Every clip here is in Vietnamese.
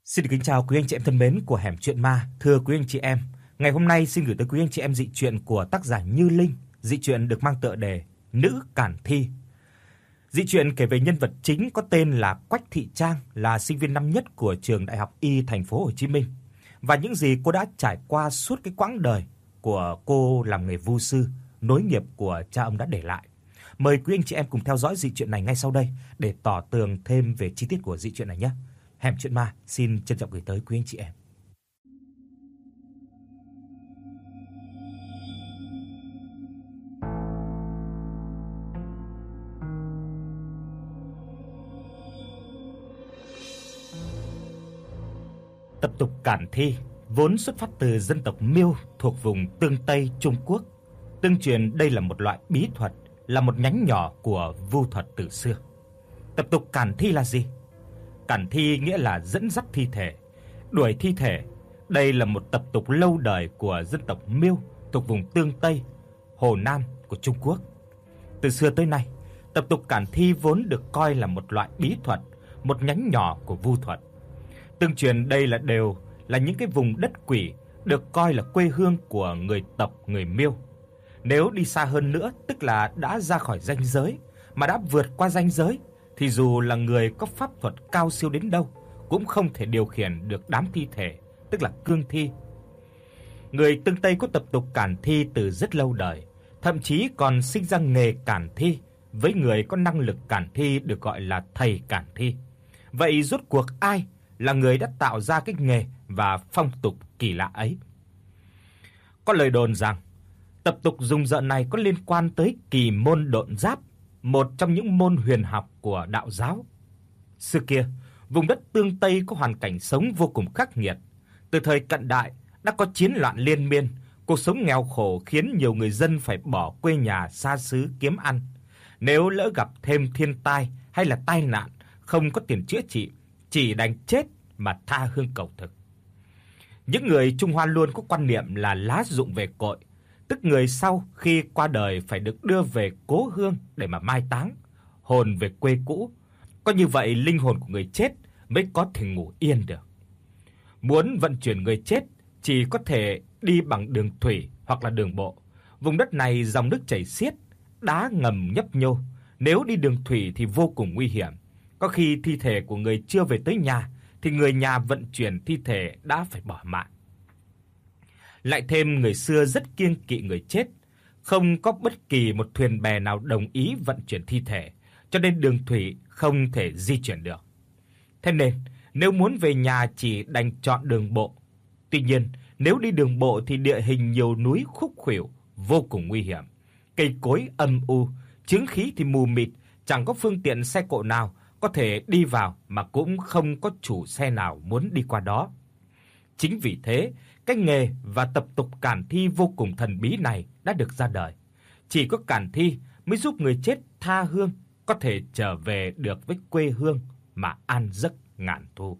Xin được kính chào quý anh chị em thân mến của Hẻm Chuyện Ma. Thưa quý anh chị em, ngày hôm nay xin gửi tới quý anh chị em dị truyện của tác giả Như Linh. Dị truyện được mang tựa đề Nữ Cản Thi. Dị truyện kể về nhân vật chính có tên là Quách Thị Trang, là sinh viên năm nhất của trường Đại học Y Thành phố Hồ Chí Minh, và những gì cô đã trải qua suốt cái quãng đời của cô làm nghề vu sư, nối nghiệp của cha ông đã để lại. Mời quý anh chị em cùng theo dõi dị truyện này ngay sau đây để tỏ tường thêm về chi tiết của dị truyện này nhé. Hẻm Chuyện Ma xin trân trọng gửi tới quý anh chị em. Tập tục Cản Thi vốn xuất phát từ dân tộc Miêu thuộc vùng Tương Tây Trung Quốc. Tương truyền đây là một loại bí thuật, là một nhánh nhỏ của vu thuật từ xưa. Tập tục Cản Thi là gì? Cản Thi nghĩa là dẫn dắt thi thể, đuổi thi thể. Đây là một tập tục lâu đời của dân tộc Miêu thuộc vùng Tương Tây, Hồ Nam của Trung Quốc. Từ xưa tới nay, tập tục Cản Thi vốn được coi là một loại bí thuật, một nhánh nhỏ của vu thuật. Tương truyền đây đều là những cái vùng đất quỷ được coi là quê hương của người tộc người Miêu. Nếu đi xa hơn nữa, tức là đã ra khỏi ranh giới, mà đã vượt qua ranh giới, thì dù là người có pháp thuật cao siêu đến đâu cũng không thể điều khiển được đám thi thể, tức là cương thi. Người Tương Tây có tập tục cản thi từ rất lâu đời, thậm chí còn sinh ra nghề cản thi, với người có năng lực cản thi được gọi là thầy cản thi. Vậy rốt cuộc ai là người đã tạo ra cái nghề và phong tục kỳ lạ ấy? Có lời đồn rằng tập tục rùng rợn này có liên quan tới kỳ môn độn giáp, một trong những môn huyền học của đạo giáo. Xưa kia, vùng đất Tương Tây có hoàn cảnh sống vô cùng khắc nghiệt. Từ thời cận đại đã có chiến loạn liên miên, cuộc sống nghèo khổ khiến nhiều người dân phải bỏ quê nhà xa xứ kiếm ăn. Nếu lỡ gặp thêm thiên tai hay là tai nạn, không có tiền chữa trị, chỉ đành chết mà tha hương cầu thực. Những người Trung Hoa luôn có quan niệm là lá rụng về cội, tức người sau khi qua đời phải được đưa về cố hương để mà mai táng, hồn về quê cũ. Có như vậy linh hồn của người chết mới có thể ngủ yên được. Muốn vận chuyển người chết chỉ có thể đi bằng đường thủy hoặc là đường bộ. Vùng đất này dòng nước chảy xiết, đá ngầm nhấp nhô, nếu đi đường thủy thì vô cùng nguy hiểm. Có khi thi thể của người chưa về tới nhà thì người nhà vận chuyển thi thể đã phải bỏ mạng. Lại thêm người xưa rất kiêng kỵ người chết, không có bất kỳ một thuyền bè nào đồng ý vận chuyển thi thể, cho nên đường thủy không thể di chuyển được. Thế nên, nếu muốn về nhà chỉ đành chọn đường bộ. Tuy nhiên, nếu đi đường bộ thì địa hình nhiều núi khúc khuỷu, vô cùng nguy hiểm. Cây cối âm u, chứng khí thì mù mịt, chẳng có phương tiện xe cộ nào có thể đi vào, mà cũng không có chủ xe nào muốn đi qua đó. Chính vì thế, cái nghề và tập tục cản thi vô cùng thần bí này đã được ra đời. Chỉ có cản thi mới giúp người chết tha hương có thể trở về được với quê hương mà an giấc ngàn thu.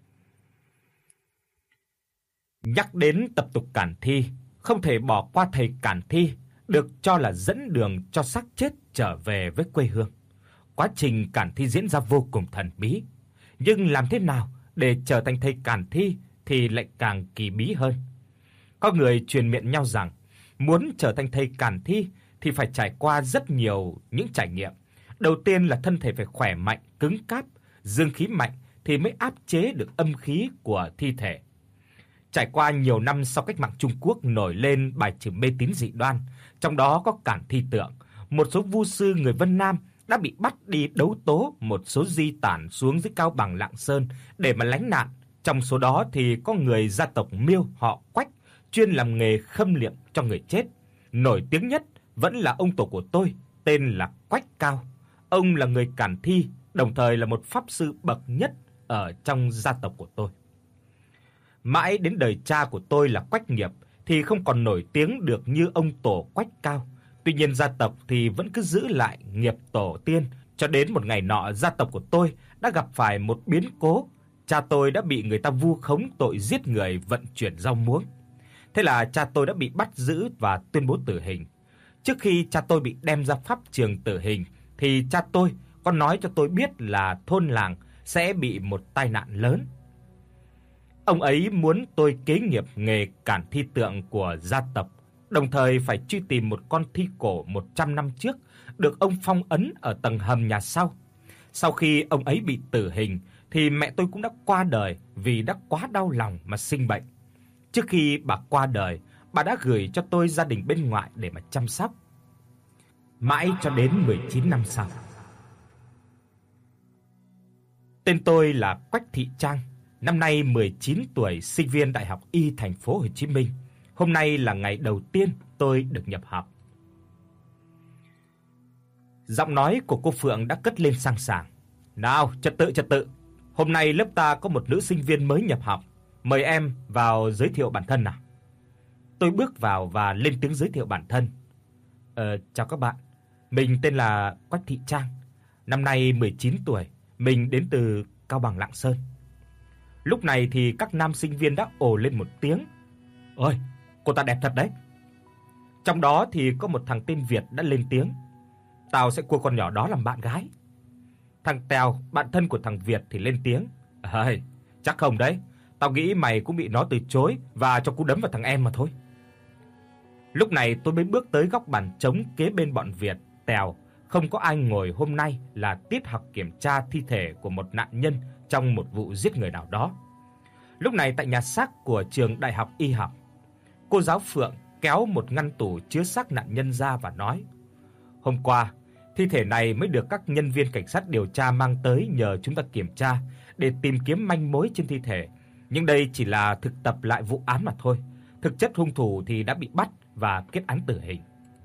Nhắc đến tập tục cản thi, không thể bỏ qua thầy cản thi, được cho là dẫn đường cho xác chết trở về với quê hương. Quá trình cản thi diễn ra vô cùng thần bí, nhưng làm thế nào để trở thành thầy cản thi thì lại càng kỳ bí hơn. Có người truyền miệng nhau rằng muốn trở thành thầy cản thi thì phải trải qua rất nhiều những trải nghiệm. Đầu tiên là thân thể phải khỏe mạnh, cứng cáp, dương khí mạnh thì mới áp chế được âm khí của thi thể. Trải qua nhiều năm sau cách mạng Trung Quốc nổi lên bài trừ mê tín dị đoan, trong đó có cản thi tượng, một số vu sư người Vân Nam đã bị bắt đi đấu tố một số di tản xuống dưới Cao Bằng, Lạng Sơn để mà lánh nạn. Trong số đó thì có người gia tộc Miêu họ Quách chuyên làm nghề khâm liệm cho người chết. Nổi tiếng nhất vẫn là ông tổ của tôi, tên là Quách Cao. Ông là người cản thi, đồng thời là một pháp sư bậc nhất ở trong gia tộc của tôi. Mãi đến đời cha của tôi là Quách Nghiệp thì không còn nổi tiếng được như ông tổ Quách Cao. Tuy nhiên gia tộc thì vẫn cứ giữ lại nghiệp tổ tiên, cho đến một ngày nọ gia tộc của tôi đã gặp phải một biến cố. Cha tôi đã bị người ta vu khống tội giết người vận chuyển rau muống. Thế là cha tôi đã bị bắt giữ và tuyên bố tử hình. Trước khi cha tôi bị đem ra pháp trường tử hình thì cha tôi có nói cho tôi biết là thôn làng sẽ bị một tai nạn lớn. Ông ấy muốn tôi kế nghiệp nghề cản thi tượng của gia tộc, đồng thời phải truy tìm một con thi cổ 100 năm trước được ông phong ấn ở tầng hầm nhà sau. Sau khi ông ấy bị tử hình thì mẹ tôi cũng đã qua đời vì đã quá đau lòng mà sinh bệnh. Trước khi bà qua đời, bà đã gửi cho tôi gia đình bên ngoại để mà chăm sóc. Mãi cho đến 19 năm sau. Tên tôi là Quách Thị Trang, năm nay 19 tuổi, sinh viên Đại học Y thành phố Hồ Chí Minh. Hôm nay là ngày đầu tiên tôi được nhập học. Giọng nói của cô Phượng đã cất lên sang sảng. "Nào, trật tự. Hôm nay lớp ta có một nữ sinh viên mới nhập học, mời em vào giới thiệu bản thân nào." Tôi bước vào và lên tiếng giới thiệu bản thân. Chào các bạn, mình tên là Quách Thị Trang, năm nay 19 tuổi, mình đến từ Cao Bằng, Lạng Sơn. Lúc này thì các nam sinh viên đã ồ lên một tiếng. "Ôi, cô ta đẹp thật đấy." Trong đó thì có một thằng tên Việt đã lên tiếng. "Tao sẽ cua con nhỏ đó làm bạn gái." Thằng Tèo, bạn thân của thằng Việt thì lên tiếng. "Ơi, chắc không đấy. Tao nghĩ mày cũng bị nó từ chối và cho cú đấm vào thằng em mà thôi." Lúc này tôi mới bước tới góc bàn trống kế bên bọn Việt, Tèo. Không có ai ngồi, hôm nay là tiết học kiểm tra thi thể của một nạn nhân trong một vụ giết người nào đó. Lúc này tại nhà xác của trường Đại học Y học, cô giáo Phượng kéo một ngăn tủ chứa xác nạn nhân ra và nói: "Hôm qua, thi thể này mới được các nhân viên cảnh sát điều tra mang tới nhờ chúng ta kiểm tra để tìm kiếm manh mối trên thi thể, nhưng đây chỉ là thực tập lại vụ án mà thôi. Thực chất hung thủ thì đã bị bắt và kết án tử hình."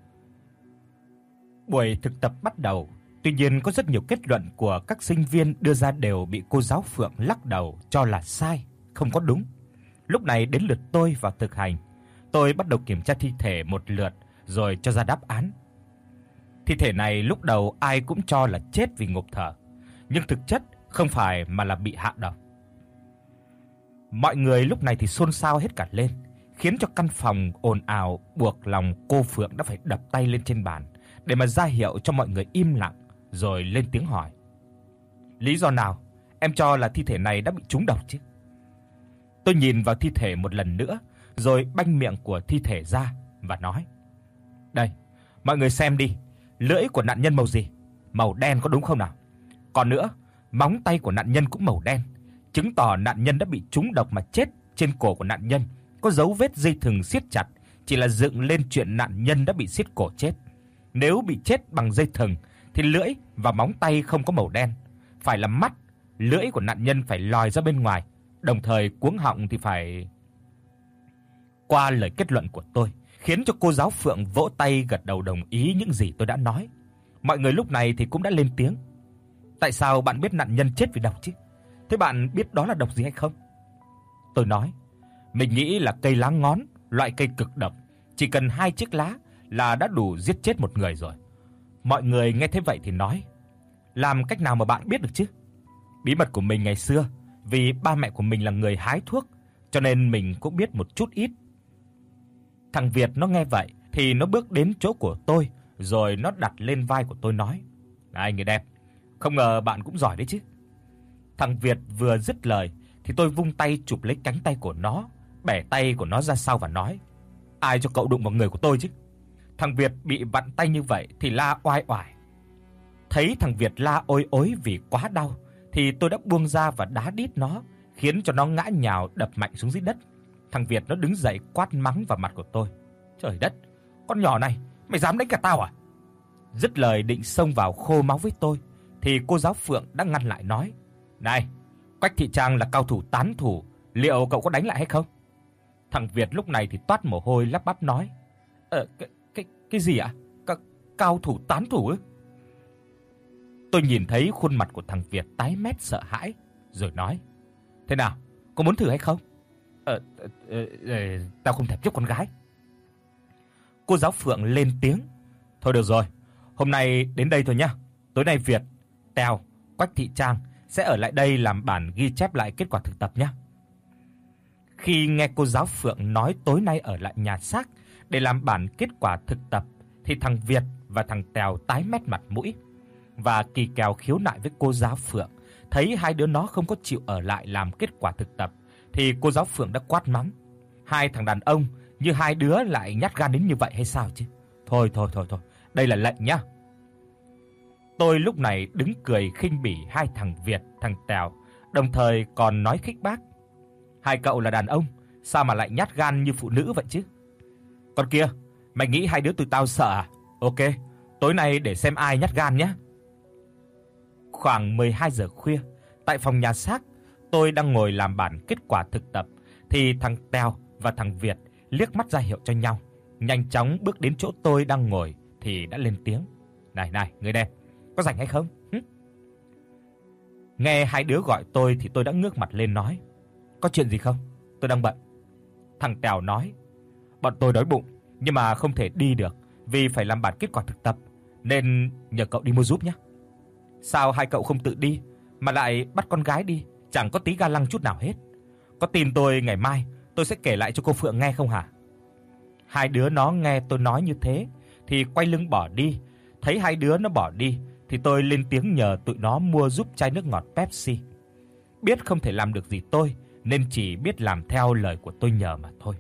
Buổi thực tập bắt đầu, tuy nhiên có rất nhiều kết luận của các sinh viên đưa ra đều bị cô giáo Phượng lắc đầu cho là sai, không có đúng. Lúc này đến lượt tôi vào thực hành. Tôi bắt đầu kiểm tra thi thể một lượt rồi cho ra đáp án. Thi thể này lúc đầu ai cũng cho là chết vì ngộp thở, nhưng thực chất không phải mà là bị hạ độc. Mọi người lúc này thì xôn xao hết cả lên, khiến cho căn phòng ồn ào, buộc lòng cô Phượng đã phải đập tay lên trên bàn để mà ra hiệu cho mọi người im lặng, rồi lên tiếng hỏi: "Lý do nào em cho là thi thể này đã bị trúng độc chứ?" Tôi nhìn vào thi thể một lần nữa, rồi banh miệng của thi thể ra và nói: "Đây, mọi người xem đi, lưỡi của nạn nhân màu gì? Màu đen có đúng không nào? Còn nữa, móng tay của nạn nhân cũng màu đen, chứng tỏ nạn nhân đã bị trúng độc mà chết. Trên cổ của nạn nhân có dấu vết dây thừng siết chặt, chỉ là dựng lên chuyện nạn nhân đã bị siết cổ chết. Nếu bị chết bằng dây thừng thì lưỡi và móng tay không có màu đen, phải là mắt, lưỡi của nạn nhân phải lòi ra bên ngoài, đồng thời cuống họng thì phải..." Qua lời kết luận của tôi, khiến cho cô giáo Phượng vỗ tay gật đầu đồng ý những gì tôi đã nói. Mọi người lúc này thì cũng đã lên tiếng: "Tại sao bạn biết nạn nhân chết vì độc chứ? Thế bạn biết đó là độc gì hay không?" Tôi nói: "Mình nghĩ là cây lá ngón, loại cây cực độc, chỉ cần 2 chiếc lá là đã đủ giết chết một người rồi." Mọi người nghe thế vậy thì nói: "Làm cách nào mà bạn biết được chứ?" Bí mật của mình ngày xưa, vì ba mẹ của mình là người hái thuốc, cho nên mình cũng biết một chút ít. Thằng Việt nó nghe vậy thì nó bước đến chỗ của tôi, rồi nó đặt lên vai của tôi nói: "Này người đẹp, không ngờ bạn cũng giỏi đấy chứ." Thằng Việt vừa dứt lời thì tôi vung tay chụp lấy cánh tay của nó, bẻ tay của nó ra sau và nói: "Ai cho cậu đụng vào người của tôi chứ?" Thằng Việt bị vặn tay như vậy thì la oai oải. Thấy thằng Việt la ôi ối vì quá đau thì tôi đã buông ra và đá đít nó, khiến cho nó ngã nhào đập mạnh xuống dưới đất. Thằng Việt nó đứng dậy quát mắng vào mặt của tôi: "Trời đất, con nhỏ này, mày dám đánh cả tao à?" Dứt lời định xông vào khô máu với tôi thì cô giáo Phượng đã ngăn lại nói: "Này, Quách Thị Trang là cao thủ tán thủ, liệu cậu có đánh lại hay không?" Thằng Việt lúc này thì toát mồ hôi lắp bắp nói: Cái gì ạ? Cao thủ tán thủ ư?" Tôi nhìn thấy khuôn mặt của thằng Việt tái mét sợ hãi, rồi nói: "Thế nào, có muốn thử hay không?" Tao không thèm giúp con gái." Cô giáo Phượng lên tiếng: "Thôi được rồi, hôm nay đến đây thôi nhá. Tối nay Việt, Tèo, Quách Thị Trang sẽ ở lại đây làm bản ghi chép lại kết quả thực tập nhá." Khi nghe cô giáo Phượng nói tối nay ở lại nhà xác để làm bản kết quả thực tập thì thằng Việt và thằng Tèo tái mét mặt mũi, và Kỳ Kèo khiếu nại với cô giáo Phượng, thấy hai đứa nó không có chịu ở lại làm kết quả thực tập thì cô giáo Phượng đã quát mắng: "Hai thằng đàn ông như hai đứa lại nhát gan đến như vậy hay sao chứ? Thôi, đây là lệnh nhá." Tôi lúc này đứng cười khinh bỉ hai thằng Việt, thằng Tèo, đồng thời còn nói khích bác: "Hai cậu là đàn ông, sao mà lại nhát gan như phụ nữ vậy chứ? Con kia, mày nghĩ hai đứa tụi tao sợ à? Ok, tối nay để xem ai nhát gan nhé." Khoảng 12 giờ khuya, tại phòng nhà xác, tôi đang ngồi làm bản kết quả thực tập thì thằng Tèo và thằng Việt liếc mắt ra hiệu cho nhau, nhanh chóng bước đến chỗ tôi đang ngồi thì đã lên tiếng: "Này, người đẹp, có rảnh hay không?" Nghe hai đứa gọi tôi thì tôi đã ngước mặt lên nói: "Có chuyện gì không? Tôi đang bận." Thằng Tèo nói: "Bọn tôi đói bụng nhưng mà không thể đi được vì phải làm bản kết quả thực tập nên nhờ cậu đi mua giúp nhé." "Sao hai cậu không tự đi mà lại bắt con gái đi, chẳng có tí ga lăng chút nào hết. Có tin tôi ngày mai tôi sẽ kể lại cho cô Phượng nghe không hả?" Hai đứa nó nghe tôi nói như thế thì quay lưng bỏ đi. Thấy hai đứa nó bỏ đi thì tôi lên tiếng nhờ tụi nó mua giúp chai nước ngọt Pepsi. Biết không thể làm được gì tôi nên chỉ biết làm theo lời của tôi nhờ mà thôi.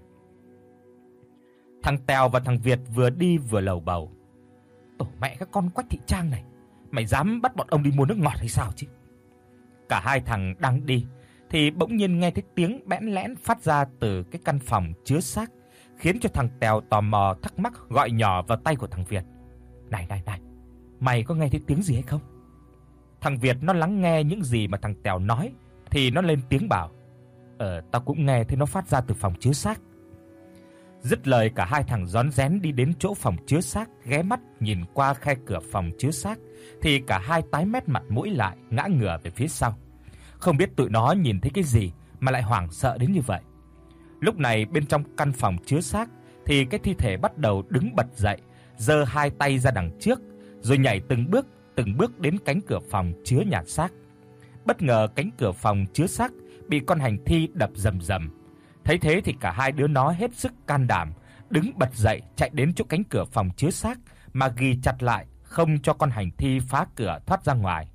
Thằng Tèo và thằng Việt vừa đi vừa lầu bầu: "Tổ mẹ các con Quách Thị Trang này, mày dám bắt bọn ông đi mua nước ngọt hay sao chứ?" Cả hai thằng đang đi thì bỗng nhiên nghe thấy tiếng bẽn lẽn phát ra từ cái căn phòng chứa xác, khiến cho thằng Tèo tò mò thắc mắc gọi nhỏ vào tay của thằng Việt: "Này, mày có nghe thấy tiếng gì hay không?" Thằng Việt nó lắng nghe những gì mà thằng Tèo nói thì nó lên tiếng bảo: Tao cũng nghe thấy nó phát ra từ phòng chứa xác." Dứt lời, cả hai thằng rón rén đi đến chỗ phòng chứa xác, ghé mắt nhìn qua khe cửa phòng chứa xác thì cả hai tái mét mặt mũi lại, ngã ngửa về phía sau. Không biết tụi nó nhìn thấy cái gì mà lại hoảng sợ đến như vậy. Lúc này bên trong căn phòng chứa xác thì cái thi thể bắt đầu đứng bật dậy, giơ hai tay ra đằng trước rồi nhảy từng bước đến cánh cửa phòng chứa nhà xác. Bất ngờ cánh cửa phòng chứa xác bị con hành thi đập rầm rầm. Thấy thế thì cả hai đứa nó hết sức can đảm, đứng bật dậy chạy đến chỗ cánh cửa phòng chứa xác mà ghì chặt lại, không cho con hành thi phá cửa thoát ra ngoài.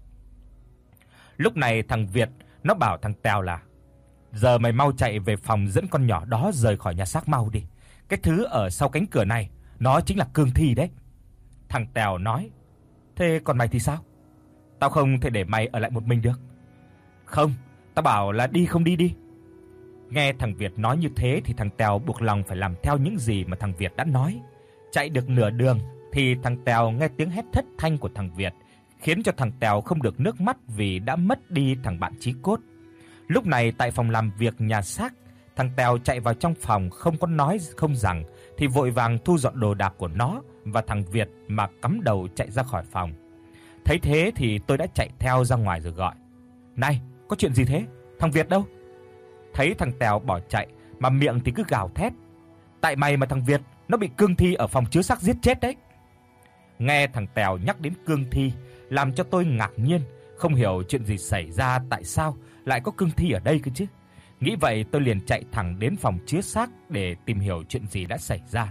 Lúc này thằng Việt nó bảo thằng Tèo là: "Giờ mày mau chạy về phòng dẫn con nhỏ đó rời khỏi nhà xác mau đi. Cái thứ ở sau cánh cửa này nó chính là cương thi đấy." Thằng Tèo nói: "Thế còn mày thì sao? Tao không thể để mày ở lại một mình được." "Không, tao bảo là đi không đi đi." Nghe thằng Việt nói như thế thì thằng Tèo buộc lòng phải làm theo những gì mà thằng Việt đã nói. Chạy được nửa đường thì thằng Tèo nghe tiếng hét thất thanh của thằng Việt, khiến cho thằng Tèo không được nước mắt vì đã mất đi thằng bạn chí cốt. Lúc này tại phòng làm việc nhà xác, thằng Tèo chạy vào trong phòng không có nói không rằng thì vội vàng thu dọn đồ đạc của nó và thằng Việt mà cắm đầu chạy ra khỏi phòng. Thấy thế thì tôi đã chạy theo ra ngoài rồi gọi: "Này, có chuyện gì thế? Thằng Việt đâu?" Thấy thằng Tèo bỏ chạy mà miệng thì cứ gào thét: "Tại mày mà thằng Việt nó bị cương thi ở phòng chứa xác giết chết đấy." Nghe thằng Tèo nhắc đến cương thi làm cho tôi ngạc nhiên, không hiểu chuyện gì xảy ra, tại sao lại có cương thi ở đây cơ chứ. Nghĩ vậy tôi liền chạy thẳng đến phòng chứa xác để tìm hiểu chuyện gì đã xảy ra.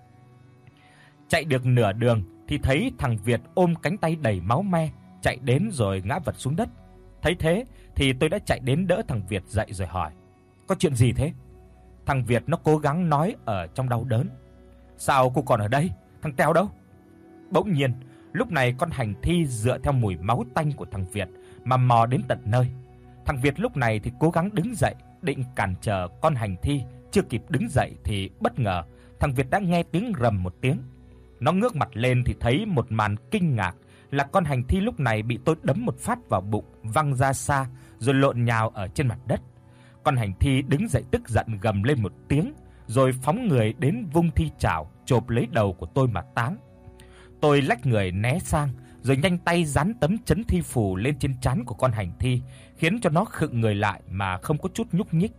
Chạy được nửa đường thì thấy thằng Việt ôm cánh tay đầy máu me chạy đến rồi ngã vật xuống đất. Thấy thế thì tôi đã chạy đến đỡ thằng Việt dậy rồi hỏi: "Có chuyện gì thế?" Thằng Việt nó cố gắng nói ở trong đau đớn: "Sao cô còn ở đây? Thằng Tèo đâu?" Bỗng nhiên, lúc này con hành thi dựa theo mùi máu tanh của thằng Việt mà mò đến tận nơi. Thằng Việt lúc này thì cố gắng đứng dậy định cản trở con hành thi, chưa kịp đứng dậy thì bất ngờ thằng Việt đã nghe tiếng rầm một tiếng. Nó ngước mặt lên thì thấy một màn kinh ngạc là con hành thi lúc này bị tôi đấm một phát vào bụng, văng ra xa rồi lộn nhào ở trên mặt đất. Con hành thi đứng dậy tức giận gầm lên một tiếng rồi phóng người đến vung thi chảo chộp lấy đầu của tôi mà táng. Tôi lách người né sang rồi nhanh tay dán tấm trấn thi phù lên trên trán của con hành thi, khiến cho nó khựng người lại mà không có chút nhúc nhích.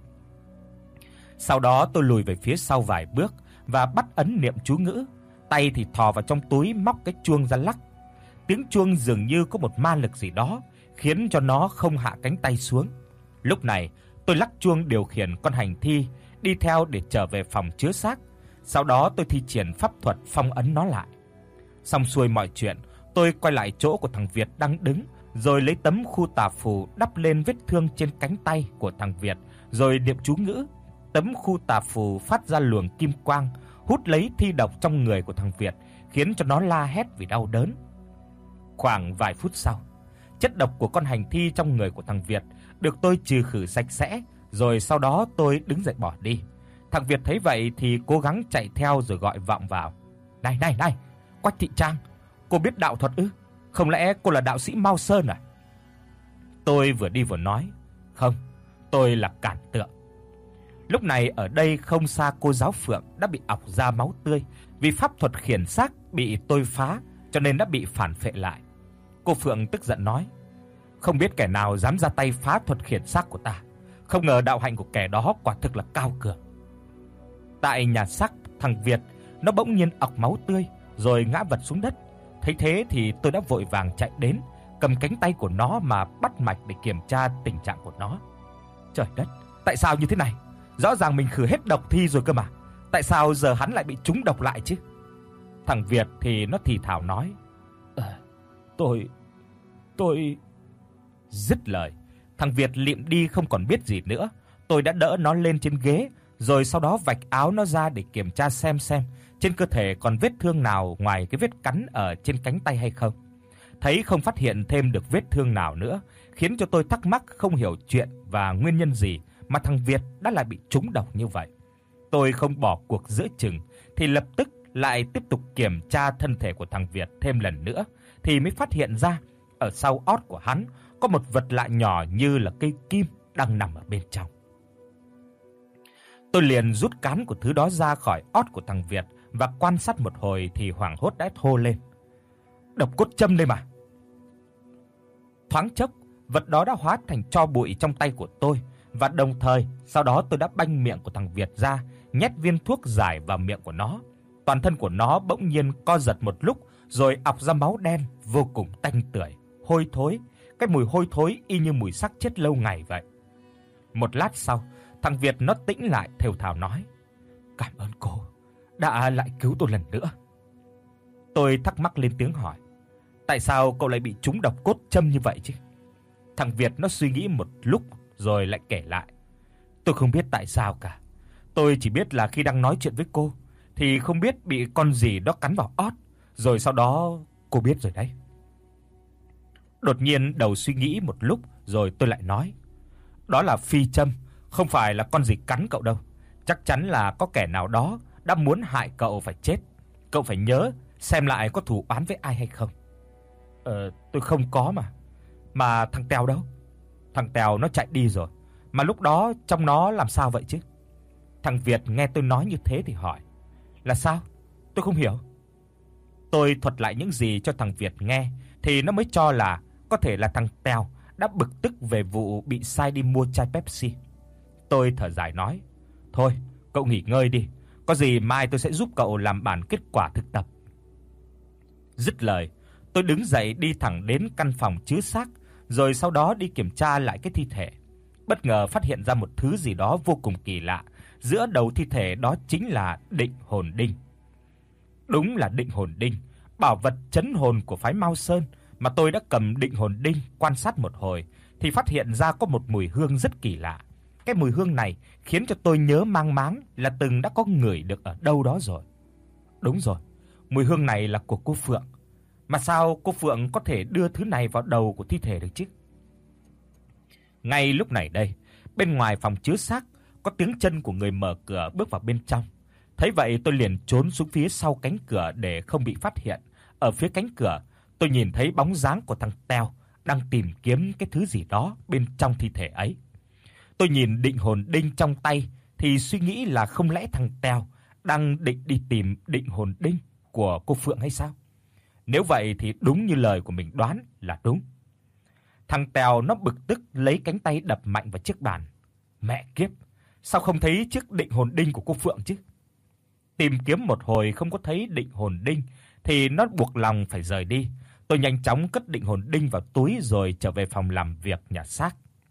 Sau đó tôi lùi về phía sau vài bước và bắt ấn niệm chú ngữ, tay thì thò vào trong túi móc cái chuông ra lắc. Tiếng chuông dường như có một ma lực gì đó khiến cho nó không hạ cánh tay xuống. Lúc này, tôi lắc chuông điều khiển con hành thi đi theo để trở về phòng chứa xác. Sau đó tôi thi triển pháp thuật phong ấn nó lại. Xong xuôi mọi chuyện, tôi quay lại chỗ của thằng Việt đang đứng rồi lấy tấm khu tà phù đắp lên vết thương trên cánh tay của thằng Việt, rồi niệm chú ngữ. Tấm khu tà phù phát ra luồng kim quang, hút lấy thi độc trong người của thằng Việt, khiến cho nó la hét vì đau đớn. Khoảng vài phút sau, chất độc của con hành thi trong người của thằng Việt được tôi trừ khử sạch sẽ, rồi sau đó tôi đứng dậy bỏ đi. Thằng Việt thấy vậy thì cố gắng chạy theo rồi gọi vọng vào. "Này này này, Quách Thị Trang, cô biết đạo thuật ư? Không lẽ cô là đạo sĩ Mao Sơn à?" Tôi vừa đi vừa nói, "Không, tôi là Cản Tượng." Lúc này ở đây không xa cô giáo Phượng đã bị ọc ra máu tươi, vì pháp thuật khiển xác bị tôi phá cho nên đã bị phản phệ lại. Cô Phượng tức giận nói: "Không biết kẻ nào dám ra tay phá thuật khiển xác của ta, không ngờ đạo hạnh của kẻ đó quả thực là cao cường." Tại nhà xác thằng Việt, nó bỗng nhiên ọc máu tươi rồi ngã vật xuống đất. Thấy thế thì tôi đã vội vàng chạy đến, cầm cánh tay của nó mà bắt mạch để kiểm tra tình trạng của nó. Trời đất, tại sao như thế này? Rõ ràng mình khử hết độc thi rồi cơ mà. Tại sao giờ hắn lại bị trúng độc lại chứ? Thằng Việt thì nó thì thào nói: Tôi Dứt lời, thằng Việt lịm đi không còn biết gì nữa. Tôi đã đỡ nó lên trên ghế, rồi sau đó vạch áo nó ra để kiểm tra xem trên cơ thể còn vết thương nào ngoài cái vết cắn ở trên cánh tay hay không. Thấy không phát hiện thêm được vết thương nào nữa, khiến cho tôi thắc mắc không hiểu chuyện và nguyên nhân gì mà thằng Việt đã lại bị trúng độc như vậy. Tôi không bỏ cuộc giữa chừng thì lập tức lại tiếp tục kiểm tra thân thể của thằng Việt thêm lần nữa, thì mới phát hiện ra ở sau ót của hắn có một vật lạ nhỏ như là cây kim đang nằm ở bên trong. Tôi liền rút cán của thứ đó ra khỏi ót của thằng Việt và quan sát một hồi thì hoảng hốt đã hô lên: "Độc cốt châm đây mà!" Thoáng chốc, vật đó đã hóa thành tro bụi trong tay của tôi, và đồng thời sau đó tôi đã banh miệng của thằng Việt ra, nhét viên thuốc giải vào miệng của nó. Toàn thân của nó bỗng nhiên co giật một lúc rồi ọc ra máu đen vô cùng tanh tưởi, hôi thối, cái mùi hôi thối y như mùi xác chết lâu ngày vậy. Một lát sau, thằng Việt nó tĩnh lại thều thào nói: "Cảm ơn cô đã lại cứu tôi lần nữa." Tôi thắc mắc lên tiếng hỏi: "Tại sao cậu lại bị trúng độc cốt châm như vậy chứ?" Thằng Việt nó suy nghĩ một lúc rồi lại kể lại: "Tôi không biết tại sao cả. Tôi chỉ biết là khi đang nói chuyện với cô thì không biết bị con gì đó cắn vào ót, rồi sau đó cô biết rồi đấy." Đột nhiên đầu suy nghĩ một lúc rồi tôi lại nói: "Đó là phi châm, không phải là con gì cắn cậu đâu. Chắc chắn là có kẻ nào đó đã muốn hại cậu phải chết. Cậu phải nhớ xem lại có thù oán với ai hay không." Tôi không có mà. Mà thằng Tèo đâu?" "Thằng Tèo nó chạy đi rồi. Mà lúc đó trong nó làm sao vậy chứ?" Thằng Việt nghe tôi nói như thế thì hỏi: "Là sao? Tôi không hiểu." Tôi thuật lại những gì cho thằng Việt nghe thì nó mới cho là có thể là thằng Tèo đã bực tức về vụ bị sai đi mua chai Pepsi. Tôi thở dài nói: "Thôi, cậu nghỉ ngơi đi, có gì mai tôi sẽ giúp cậu làm bản kết quả thực tập." Dứt lời, tôi đứng dậy đi thẳng đến căn phòng chứa xác, rồi sau đó đi kiểm tra lại cái thi thể. Bất ngờ phát hiện ra một thứ gì đó vô cùng kỳ lạ, giữa đầu thi thể đó chính là định hồn đinh. Đúng là định hồn đinh, bảo vật trấn hồn của phái Mao Sơn, mà tôi đã cầm định hồn đinh quan sát một hồi thì phát hiện ra có một mùi hương rất kỳ lạ. Cái mùi hương này khiến cho tôi nhớ mang máng là từng đã có ngửi được ở đâu đó rồi. Đúng rồi, mùi hương này là của cô Phượng. Mà sao cô Phượng có thể đưa thứ này vào đầu của thi thể được chứ? Ngay lúc này đây, bên ngoài phòng chứa xác có tiếng chân của người mở cửa bước vào bên trong. Thấy vậy tôi liền trốn xuống phía sau cánh cửa để không bị phát hiện. Ở phía cánh cửa, tôi nhìn thấy bóng dáng của thằng Tèo đang tìm kiếm cái thứ gì đó bên trong thi thể ấy. Tôi nhìn định hồn đinh trong tay thì suy nghĩ là không lẽ thằng Tèo đang định đi tìm định hồn đinh của cô Phượng hay sao? Nếu vậy thì đúng như lời của mình đoán là đúng. Thằng Tèo nó bực tức lấy cánh tay đập mạnh vào chiếc bàn. Mẹ kiếp, sao không thấy chiếc định hồn đinh của cô Phượng chứ? Tìm kiếm một hồi không có thấy định hồn đinh thì nó buộc lòng phải rời đi. Tôi nhanh chóng cất định hồn đinh vào túi rồi trở về phòng làm việc nhà xác.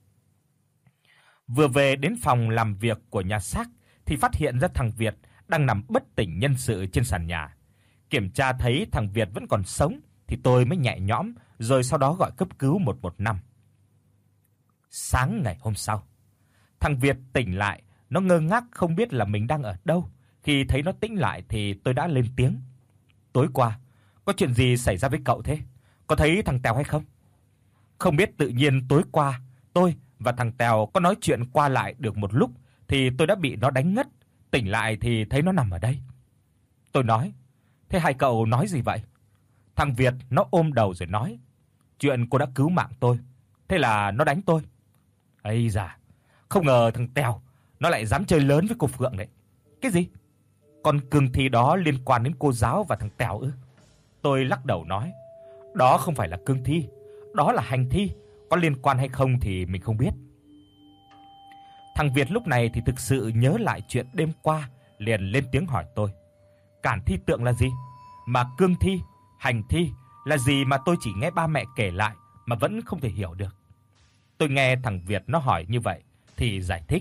Vừa về đến phòng làm việc của nhà xác thì phát hiện ra thằng Việt đang nằm bất tỉnh nhân sự trên sàn nhà. Kiểm tra thấy thằng Việt vẫn còn sống thì tôi mới nhẹ nhõm rồi sau đó gọi cấp cứu 115. Sáng ngày hôm sau, thằng Việt tỉnh lại, nó ngơ ngác không biết là mình đang ở đâu. Khi thấy nó tỉnh lại thì tôi đã lên tiếng. Tối qua, có chuyện gì xảy ra với cậu thế? Có thấy thằng Tèo hay không? Không biết tự nhiên tối qua, tôi và thằng Tèo có nói chuyện qua lại được một lúc thì tôi đã bị nó đánh ngất, tỉnh lại thì thấy nó nằm ở đây. Tôi nói, thế hai cậu nói gì vậy? Thằng Việt nó ôm đầu rồi nói, chuyện cô đã cứu mạng tôi, thế là nó đánh tôi. Ây da, không ngờ thằng Tèo nó lại dám chơi lớn với cô Phượng đấy. Cái gì? Con cương thi đó liên quan đến cô giáo và thằng Tèo ư? Tôi lắc đầu nói, đó không phải là cương thi, đó là hành thi, có liên quan hay không thì mình không biết. Thằng Việt lúc này thì thực sự nhớ lại chuyện đêm qua, liền lên tiếng hỏi tôi. Cản thi tượng là gì? Mà cương thi, hành thi là gì mà tôi chỉ nghe ba mẹ kể lại mà vẫn không thể hiểu được. Tôi nghe thằng Việt nó hỏi như vậy thì giải thích.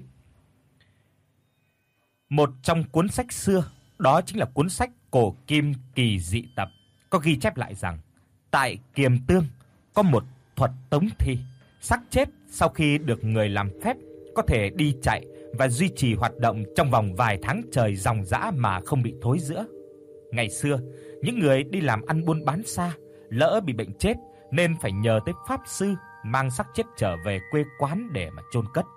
Một trong cuốn sách xưa, đó chính là cuốn sách Cổ Kim Kỳ Dị Tập, có ghi chép lại rằng tại Kiềm Tương có một thuật tống thi, xác chết sau khi được người làm phép có thể đi chạy và duy trì hoạt động trong vòng vài tháng trời ròng rã mà không bị thối rữa. Ngày xưa, những người đi làm ăn buôn bán xa, lỡ bị bệnh chết nên phải nhờ tới pháp sư mang xác chết trở về quê quán để mà chôn cất.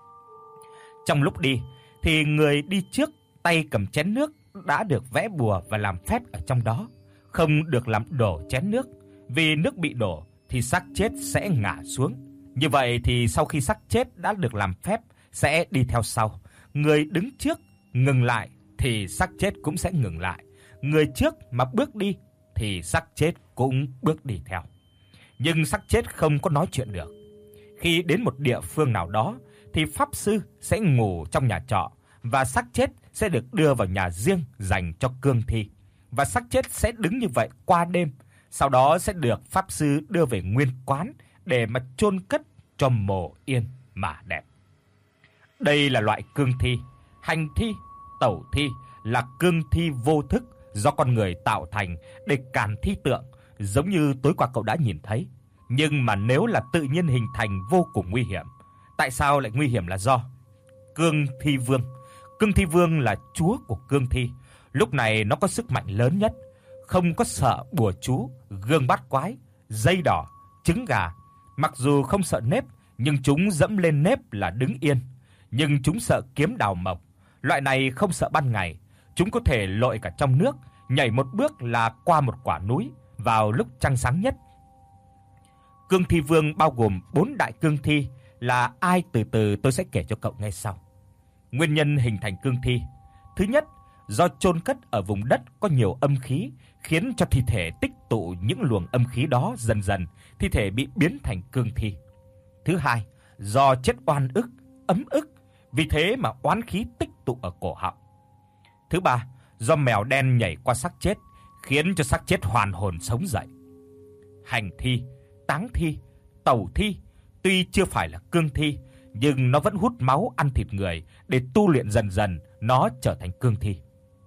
Trong lúc đi thì người đi trước tay cầm chén nước đã được vẽ bùa và làm phép ở trong đó, không được làm đổ chén nước, vì nước bị đổ thì xác chết sẽ ngã xuống. Như vậy thì sau khi xác chết đã được làm phép sẽ đi theo sau, người đứng trước ngừng lại thì xác chết cũng sẽ ngừng lại, người trước mà bước đi thì xác chết cũng bước đi theo. Nhưng xác chết không có nói chuyện được. Khi đến một địa phương nào đó thì pháp sư sẽ ngủ trong nhà trọ và xác chết sẽ được đưa vào nhà riêng dành cho cương thi, và xác chết sẽ đứng như vậy qua đêm, sau đó sẽ được pháp sư đưa về nguyên quán để mà chôn cất cho mồ yên mà đẹp. Đây là loại cương thi. Hành thi, tẩu thi là cương thi vô thức do con người tạo thành để cản thi tượng, giống như tối qua cậu đã nhìn thấy. Nhưng mà nếu là tự nhiên hình thành vô cùng nguy hiểm. Tại sao lại nguy hiểm là do Cương Thi Vương. Cương Thi Vương là chúa của cương thi. Lúc này nó có sức mạnh lớn nhất, không có sợ bùa chú, gương bát quái, dây đỏ, trứng gà. Mặc dù không sợ nếp, nhưng chúng dẫm lên nếp là đứng yên. Nhưng chúng sợ kiếm đào mộc. Loại này không sợ ban ngày, chúng có thể lội cả trong nước, nhảy một bước là qua một quả núi vào lúc trăng sáng nhất. Cương Thi Vương bao gồm 4 đại cương thi, là ai từ từ tôi sẽ kể cho cậu nghe sau. Nguyên nhân hình thành cương thi. Thứ nhất, do chôn cất ở vùng đất có nhiều âm khí, khiến cho thi thể tích tụ những luồng âm khí đó, dần dần thi thể bị biến thành cương thi. Thứ hai, do chết oan ức, ấm ức, vì thế mà oán khí tích tụ ở cổ họng. Thứ ba, do mèo đen nhảy qua xác chết, khiến cho xác chết hoàn hồn sống dậy. Hành thi, táng thi, tẩu thi tuy chưa phải là cương thi, nhưng nó vẫn hút máu ăn thịt người để tu luyện, dần dần nó trở thành cương thi.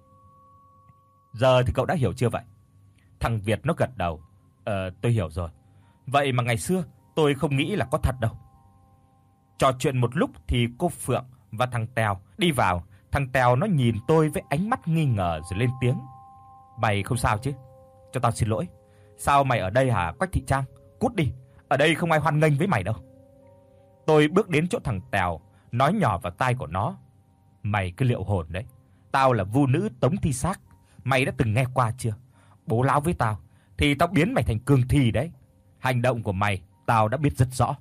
Giờ thì cậu đã hiểu chưa vậy? Thằng Việt nó gật đầu. Tôi hiểu rồi. Vậy mà ngày xưa tôi không nghĩ là có thật đâu. Trò chuyện một lúc thì cô Phượng và thằng Tèo đi vào. Thằng Tèo nó nhìn tôi với ánh mắt nghi ngờ rồi lên tiếng. Mày không sao chứ? Cho tao xin lỗi. Sao mày ở đây hả Quách Thị Trang? Cút đi, ở đây không ai hoan nghênh với mày đâu. Tôi bước đến chỗ thằng Tèo, nói nhỏ vào tai của nó. Mày cứ liệu hồn đấy. Tao là vu nữ tống thi xác. Mày đã từng nghe qua chưa? Bố láo với tao thì tao biến mày thành cương thi đấy. Hành động của mày tao đã biết rất rõ.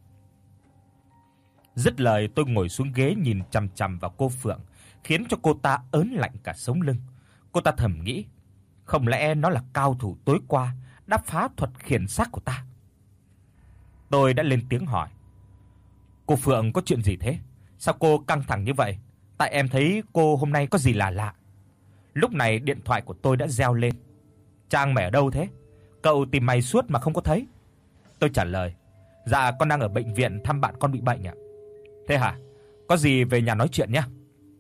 Dứt lời tôi ngồi xuống ghế nhìn chằm chằm vào cô Phượng, khiến cho cô ta ớn lạnh cả sống lưng. Cô ta thầm nghĩ, không lẽ nó là cao thủ tối qua đã phá thuật khiển xác của ta? Tôi đã lên tiếng hỏi. Cô Phượng có chuyện gì thế? Sao cô căng thẳng như vậy? Tại em thấy cô hôm nay có gì lạ lạ. Lúc này điện thoại của tôi đã reo lên. Trang, mày ở đâu thế? Cậu tìm mày suốt mà không có thấy. Tôi trả lời, dạ con đang ở bệnh viện thăm bạn con bị bệnh ạ. Thế hả? Có gì về nhà nói chuyện nhé.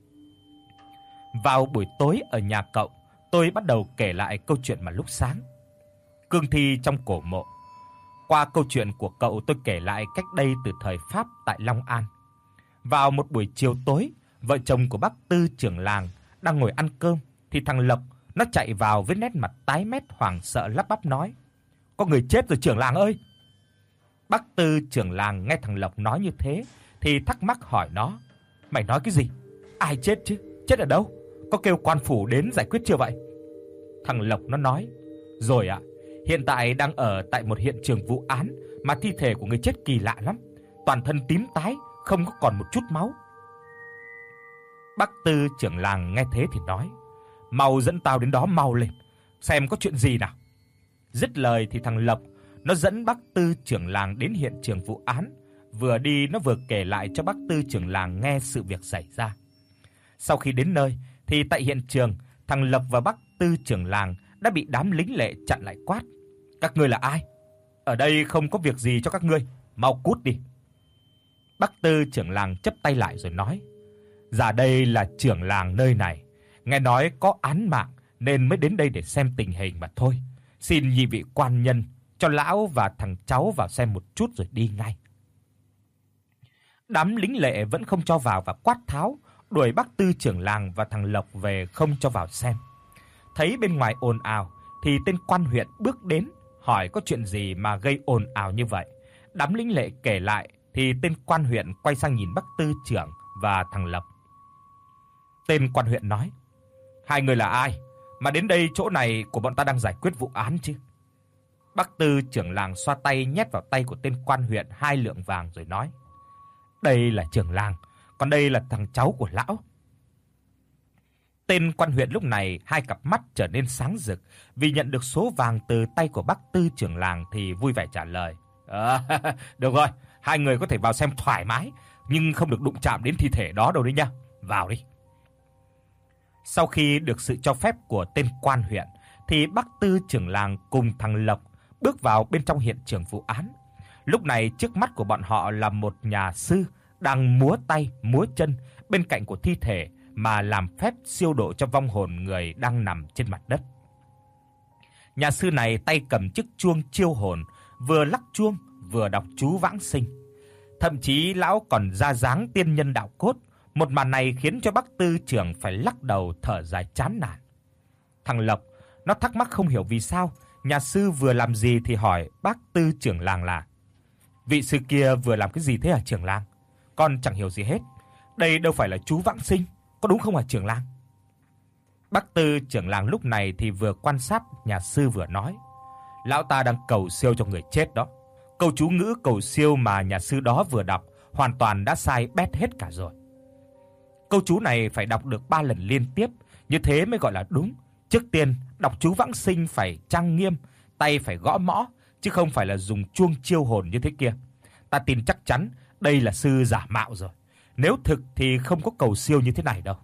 Vào buổi tối ở nhà cậu, tôi bắt đầu kể lại câu chuyện mà lúc sáng. Cương thi trong cổ mộ. Qua câu chuyện của cậu tôi kể lại cách đây từ thời Pháp tại Long An. Vào một buổi chiều tối, vợ chồng của bác Tư trưởng làng đang ngồi ăn cơm thì thằng Lộc nó chạy vào với nét mặt tái mét hoảng sợ lắp bắp nói: "Có người chết rồi trưởng làng ơi." Bác Tư trưởng làng nghe thằng Lộc nói như thế thì thắc mắc hỏi nó: "Mày nói cái gì? Ai chết chứ? Chết ở đâu? Có kêu quan phủ đến giải quyết chưa vậy?" Thằng Lộc nó nói: "Rồi ạ, hiện tại đang ở tại một hiện trường vụ án mà thi thể của người chết kỳ lạ lắm, toàn thân tím tái, không có còn một chút máu." Bác Tư trưởng làng nghe thế thì nói: "Mau dẫn tao đến đó mau lên, xem có chuyện gì nào." Dứt lời thì thằng Lộc nó dẫn bác Tư trưởng làng đến hiện trường vụ án, vừa đi nó vừa kể lại cho bác Tư trưởng làng nghe sự việc xảy ra. Sau khi đến nơi thì tại hiện trường, thằng Lộc và bác Tư trưởng làng đã bị đám lính lệ chặn lại quát: "Các ngươi là ai? Ở đây không có việc gì cho các ngươi, mau cút đi." Bác Tư trưởng làng chắp tay lại rồi nói: "Dạ đây là trưởng làng nơi này, nghe nói có án mạng nên mới đến đây để xem tình hình mà thôi. Xin nhị vị quan nhân cho lão và thằng cháu vào xem một chút rồi đi ngay." Đám lính lệ vẫn không cho vào và quát tháo, đuổi bác Tư trưởng làng và thằng Lộc về không cho vào xem. Thấy bên ngoài ồn ào thì tên quan huyện bước đến hỏi có chuyện gì mà gây ồn ào như vậy. Đám lính lệ kể lại thì tên quan huyện quay sang nhìn bác Tư trưởng và thằng Lộc. Tên quan huyện nói: "Hai người là ai mà đến đây chỗ này của bọn ta đang giải quyết vụ án chứ?" Bác Tư trưởng làng xoa tay nhét vào tay của tên quan huyện 2 lượng vàng rồi nói: "Đây là trưởng làng, còn đây là thằng cháu của lão." Tên quan huyện lúc này 2 cặp mắt trở nên sáng rực vì nhận được số vàng từ tay của bác Tư trưởng làng thì vui vẻ trả lời: Được rồi, hai người có thể vào xem thoải mái, nhưng không được đụng chạm đến thi thể đó đâu đấy nha. Vào đi." Sau khi được sự cho phép của tên quan huyện thì bác Tư trưởng làng cùng thằng Lộc bước vào bên trong hiện trường vụ án. Lúc này trước mắt của bọn họ là một nhà sư đang múa tay múa chân bên cạnh của thi thể mà làm phép siêu độ cho vong hồn người đang nằm trên mặt đất. Nhà sư này tay cầm chiếc chuông chiêu hồn, vừa lắc chuông vừa đọc chú vãng sinh. Thậm chí lão còn ra dáng tiên nhân đạo cốt. Một màn này khiến cho bác Tư trưởng phải lắc đầu thở dài chán nản. Thằng Lộc nó thắc mắc không hiểu vì sao nhà sư vừa làm gì thì hỏi bác Tư trưởng làng là: "Vị sư kia vừa làm cái gì thế hả trưởng làng? Con chẳng hiểu gì hết. Đây đâu phải là chú vãng sinh, có đúng không hả trưởng làng?" Bác Tư trưởng làng lúc này thì vừa quan sát nhà sư vừa nói: "Lão ta đang cầu siêu cho người chết đó. Câu chú ngữ cầu siêu mà nhà sư đó vừa đọc hoàn toàn đã sai bét hết cả rồi. Câu chú này phải đọc được 3 lần liên tiếp, như thế mới gọi là đúng. Trước tiên, đọc chú vãng sinh phải trang nghiêm, tay phải gõ mõ, chứ không phải là dùng chuông chiêu hồn như thế kia. Ta tin chắc chắn đây là sư giả mạo rồi. Nếu thực thì không có cầu siêu như thế này đâu."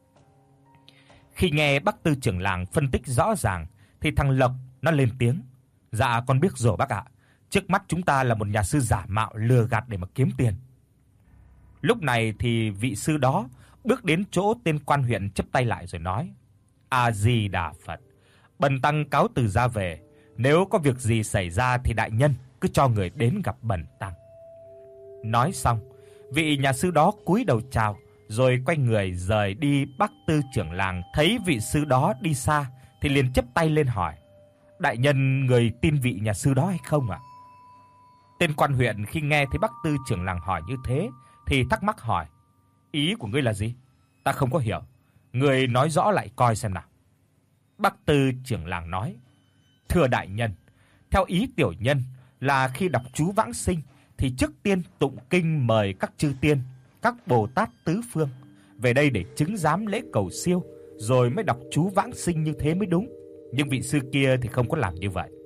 Khi nghe bác Tư trưởng làng phân tích rõ ràng thì thằng Lộc nó lên tiếng: "Dạ con biết rồi bác ạ. Trước mắt chúng ta là một nhà sư giả mạo lừa gạt để mà kiếm tiền." Lúc này thì vị sư đó bước đến chỗ tên quan huyện chắp tay lại rồi nói: "A Di Đà Phật, bần tăng cáo từ ra về, nếu có việc gì xảy ra thì đại nhân cứ cho người đến gặp bần tăng." Nói xong, vị nhà sư đó cúi đầu chào rồi quay người rời đi. Bác Tư trưởng làng thấy vị sư đó đi xa thì liền chắp tay lên hỏi: "Đại nhân người tin vị nhà sư đó hay không ạ?" Tên quan huyện khi nghe thấy bác Tư trưởng làng hỏi như thế thì thắc mắc hỏi: "Ý của ngươi là gì? Ta không có hiểu. Ngươi nói rõ lại coi xem nào." Bác Tư trưởng làng nói: "Thưa đại nhân, theo ý tiểu nhân là khi đọc chú vãng sinh thì trước tiên tụng kinh mời các chư tiên, các Bồ Tát tứ phương về đây để chứng giám lễ cầu siêu, rồi mới đọc chú vãng sinh như thế mới đúng. Nhưng vị sư kia thì không có làm như vậy."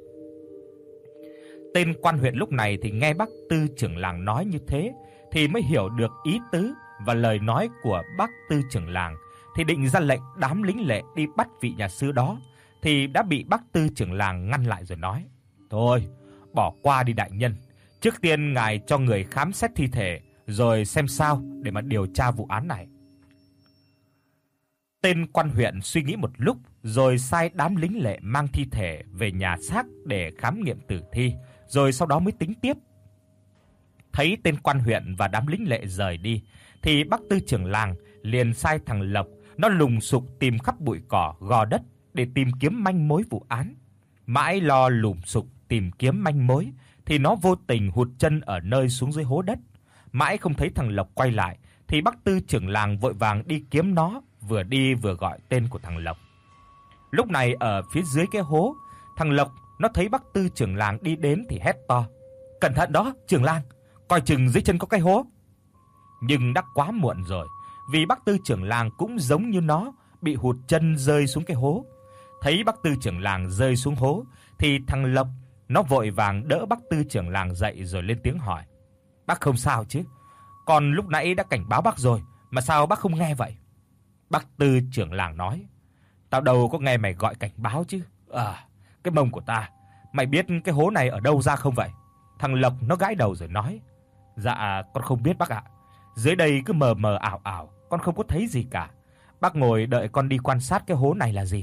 Tên quan huyện lúc này thì nghe bác Tư trưởng làng nói như thế thì mới hiểu được ý tứ và lời nói của bác Tư trưởng làng, thì định ra lệnh đám lính lệ đi bắt vị nhà sư đó thì đã bị bác Tư trưởng làng ngăn lại rồi nói: "Thôi, bỏ qua đi đại nhân. Trước tiên ngài cho người khám xét thi thể rồi xem sao để mà điều tra vụ án này." Tên quan huyện suy nghĩ một lúc rồi sai đám lính lệ mang thi thể về nhà xác để khám nghiệm tử thi, rồi sau đó mới tính tiếp. Thấy tên quan huyện và đám lính lệ rời đi thì Bác Tư trưởng làng liền sai thằng Lộc nó lùng sục tìm khắp bụi cỏ, gò đất để tìm kiếm manh mối vụ án. Mãi lo lùng sục tìm kiếm manh mối thì nó vô tình hụt chân ở nơi xuống dưới hố đất. Mãi không thấy thằng Lộc quay lại thì Bác Tư trưởng làng vội vàng đi kiếm nó, vừa đi vừa gọi tên của thằng Lộc. Lúc này ở phía dưới cái hố, thằng Lộc nó thấy Bác Tư trưởng làng đi đến thì hét to: "Cẩn thận đó, trưởng làng, coi chừng dưới chân có cái hố." Nhưng đã quá muộn rồi, vì Bác Tư trưởng làng cũng giống như nó, bị hụt chân rơi xuống cái hố. Thấy Bác Tư trưởng làng rơi xuống hố thì thằng Lộc nó vội vàng đỡ Bác Tư trưởng làng dậy rồi lên tiếng hỏi: "Bác không sao chứ? Con lúc nãy đã cảnh báo bác rồi, mà sao bác không nghe vậy?" Bác Tư trưởng làng nói: "Tao đâu có nghe mày gọi cảnh báo chứ. Cái mông của ta, mày biết cái hố này ở đâu ra không vậy?" Thằng Lộc nó gãi đầu rồi nói: "Dạ con không biết bác ạ. Dưới đây cứ mờ mờ ảo ảo, con không có thấy gì cả. Bác ngồi đợi con đi quan sát cái hố này là gì."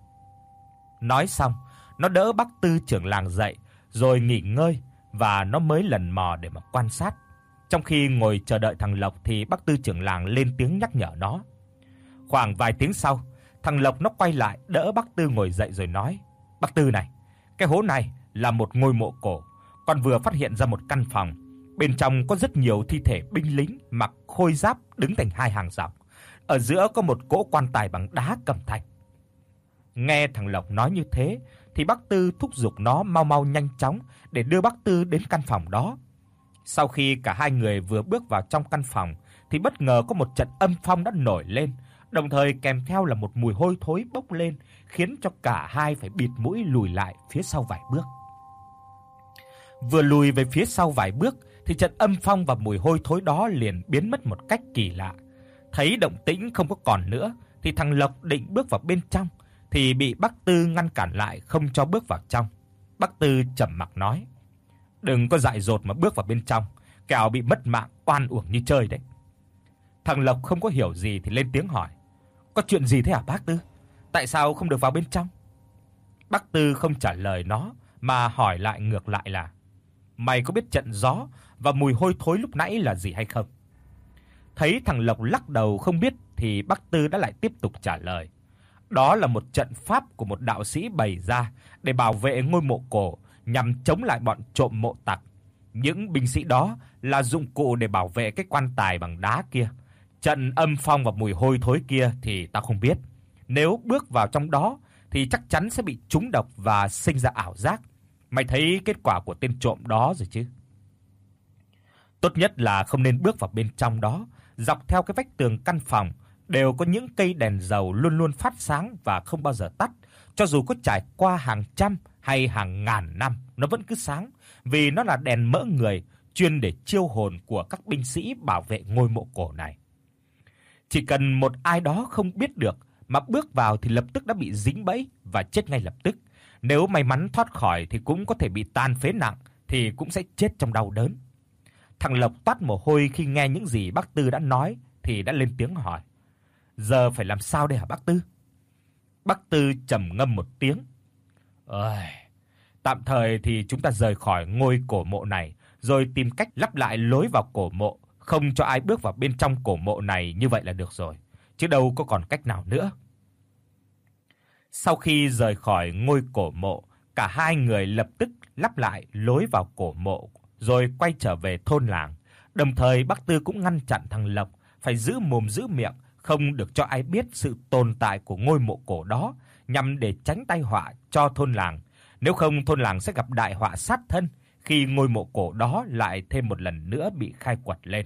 Nói xong, nó đỡ Bác Tư trưởng làng dậy rồi nghỉ ngơi và nó mới lần mò để mà quan sát. Trong khi ngồi chờ đợi thằng Lộc thì Bác Tư trưởng làng lên tiếng nhắc nhở nó. Khoảng vài tiếng sau, thằng Lộc nó quay lại đỡ Bác Tư ngồi dậy rồi nói: "Bác Tư này, cái hố này là một ngôi mộ cổ. Con vừa phát hiện ra một căn phòng, bên trong có rất nhiều thi thể binh lính mặc khôi giáp đứng thành hai hàng dọc. Ở giữa có một cỗ quan tài bằng đá cẩm thạch." Nghe thằng Lộc nói như thế thì Bác Tư thúc giục nó mau mau nhanh chóng để đưa Bác Tư đến căn phòng đó. Sau khi cả hai người vừa bước vào trong căn phòng thì bất ngờ có một trận âm phong đã nổi lên, đồng thời kèm theo là một mùi hôi thối bốc lên, khiến cho cả hai phải bịt mũi lùi lại phía sau vài bước. Vừa lùi về phía sau vài bước thì trận âm phong và mùi hôi thối đó liền biến mất một cách kỳ lạ. Thấy động tĩnh không có còn nữa thì thằng Lộc định bước vào bên trong thì bị Bác Tư ngăn cản lại không cho bước vào trong. Bác Tư trầm mặc nói: "Đừng có dại dột mà bước vào bên trong, kẻo bị mất mạng oan uổng như chơi đấy." Thằng Lộc không có hiểu gì thì lên tiếng hỏi: "Có chuyện gì thế hả Bác Tư? Tại sao không được vào bên trong?" Bác Tư không trả lời nó mà hỏi lại ngược lại là: "Mày có biết trận gió và mùi hôi thối lúc nãy là gì hay không?" Thấy thằng Lộc lắc đầu không biết thì Bác Tư đã lại tiếp tục trả lời: "Đó là một trận pháp của một đạo sĩ bày ra để bảo vệ ngôi mộ cổ nhằm chống lại bọn trộm mộ tặc. Những binh sĩ đó là dụng cụ để bảo vệ cái quan tài bằng đá kia. Trận âm phong và mùi hôi thối kia thì tao không biết. Nếu bước vào trong đó thì chắc chắn sẽ bị trúng độc và sinh ra ảo giác. Mày thấy kết quả của tên trộm đó rồi chứ? Tốt nhất là không nên bước vào bên trong đó. Dọc theo cái vách tường căn phòng đều có những cây đèn dầu luôn luôn phát sáng và không bao giờ tắt, cho dù có trải qua hàng trăm hay hàng ngàn năm nó vẫn cứ sáng, vì nó là đèn mỡ người chuyên để chiêu hồn của các binh sĩ bảo vệ ngôi mộ cổ này. Chỉ cần một ai đó không biết được mà bước vào thì lập tức đã bị dính bẫy và chết ngay lập tức. Nếu may mắn thoát khỏi thì cũng có thể bị tàn phế nặng, thì cũng sẽ chết trong đau đớn." Thằng Lộc toát mồ hôi khi nghe những gì Bác Tư đã nói thì đã lên tiếng hỏi: "Giờ phải làm sao đây hả Bác Tư?" Bác Tư trầm ngâm một tiếng: Tạm thời thì chúng ta rời khỏi ngôi cổ mộ này, rồi tìm cách lắp lại lối vào cổ mộ, không cho ai bước vào bên trong cổ mộ này, như vậy là được rồi, chứ đâu có còn cách nào nữa." Sau khi rời khỏi ngôi cổ mộ, cả hai người lập tức lắp lại lối vào cổ mộ rồi quay trở về thôn làng. Đồng thời Bác Tư cũng ngăn chặn thằng Lộc phải giữ mồm giữ miệng, không được cho ai biết sự tồn tại của ngôi mộ cổ đó, nhằm để tránh tai họa cho thôn làng. Nếu không, thôn làng sẽ gặp đại họa sát thân khi ngôi mộ cổ đó lại thêm một lần nữa bị khai quật lên.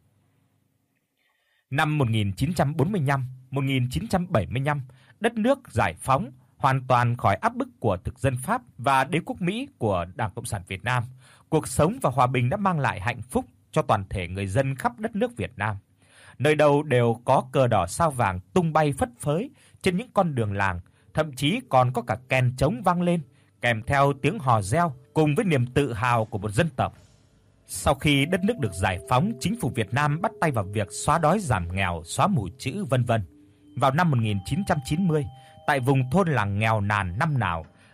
Năm 1945, 1975, đất nước giải phóng hoàn toàn khỏi áp bức của thực dân Pháp và đế quốc Mỹ của Đảng Cộng sản Việt Nam. Cuộc sống và hòa bình đã mang lại hạnh phúc cho toàn thể người dân khắp đất nước Việt Nam. Nơi đâu đều có cờ đỏ sao vàng tung bay phất phới trên những con đường làng, thậm chí còn có cả kèn trống vang lên, kèm theo tiếng hò reo cùng với niềm tự hào của một dân tộc. Sau khi đất nước được giải phóng, chính phủ Việt Nam bắt tay vào việc xóa đói giảm nghèo, xóa mù chữ vân vân. Vào năm 1990, tại vùng thôn làng nghèo nàn năm nào,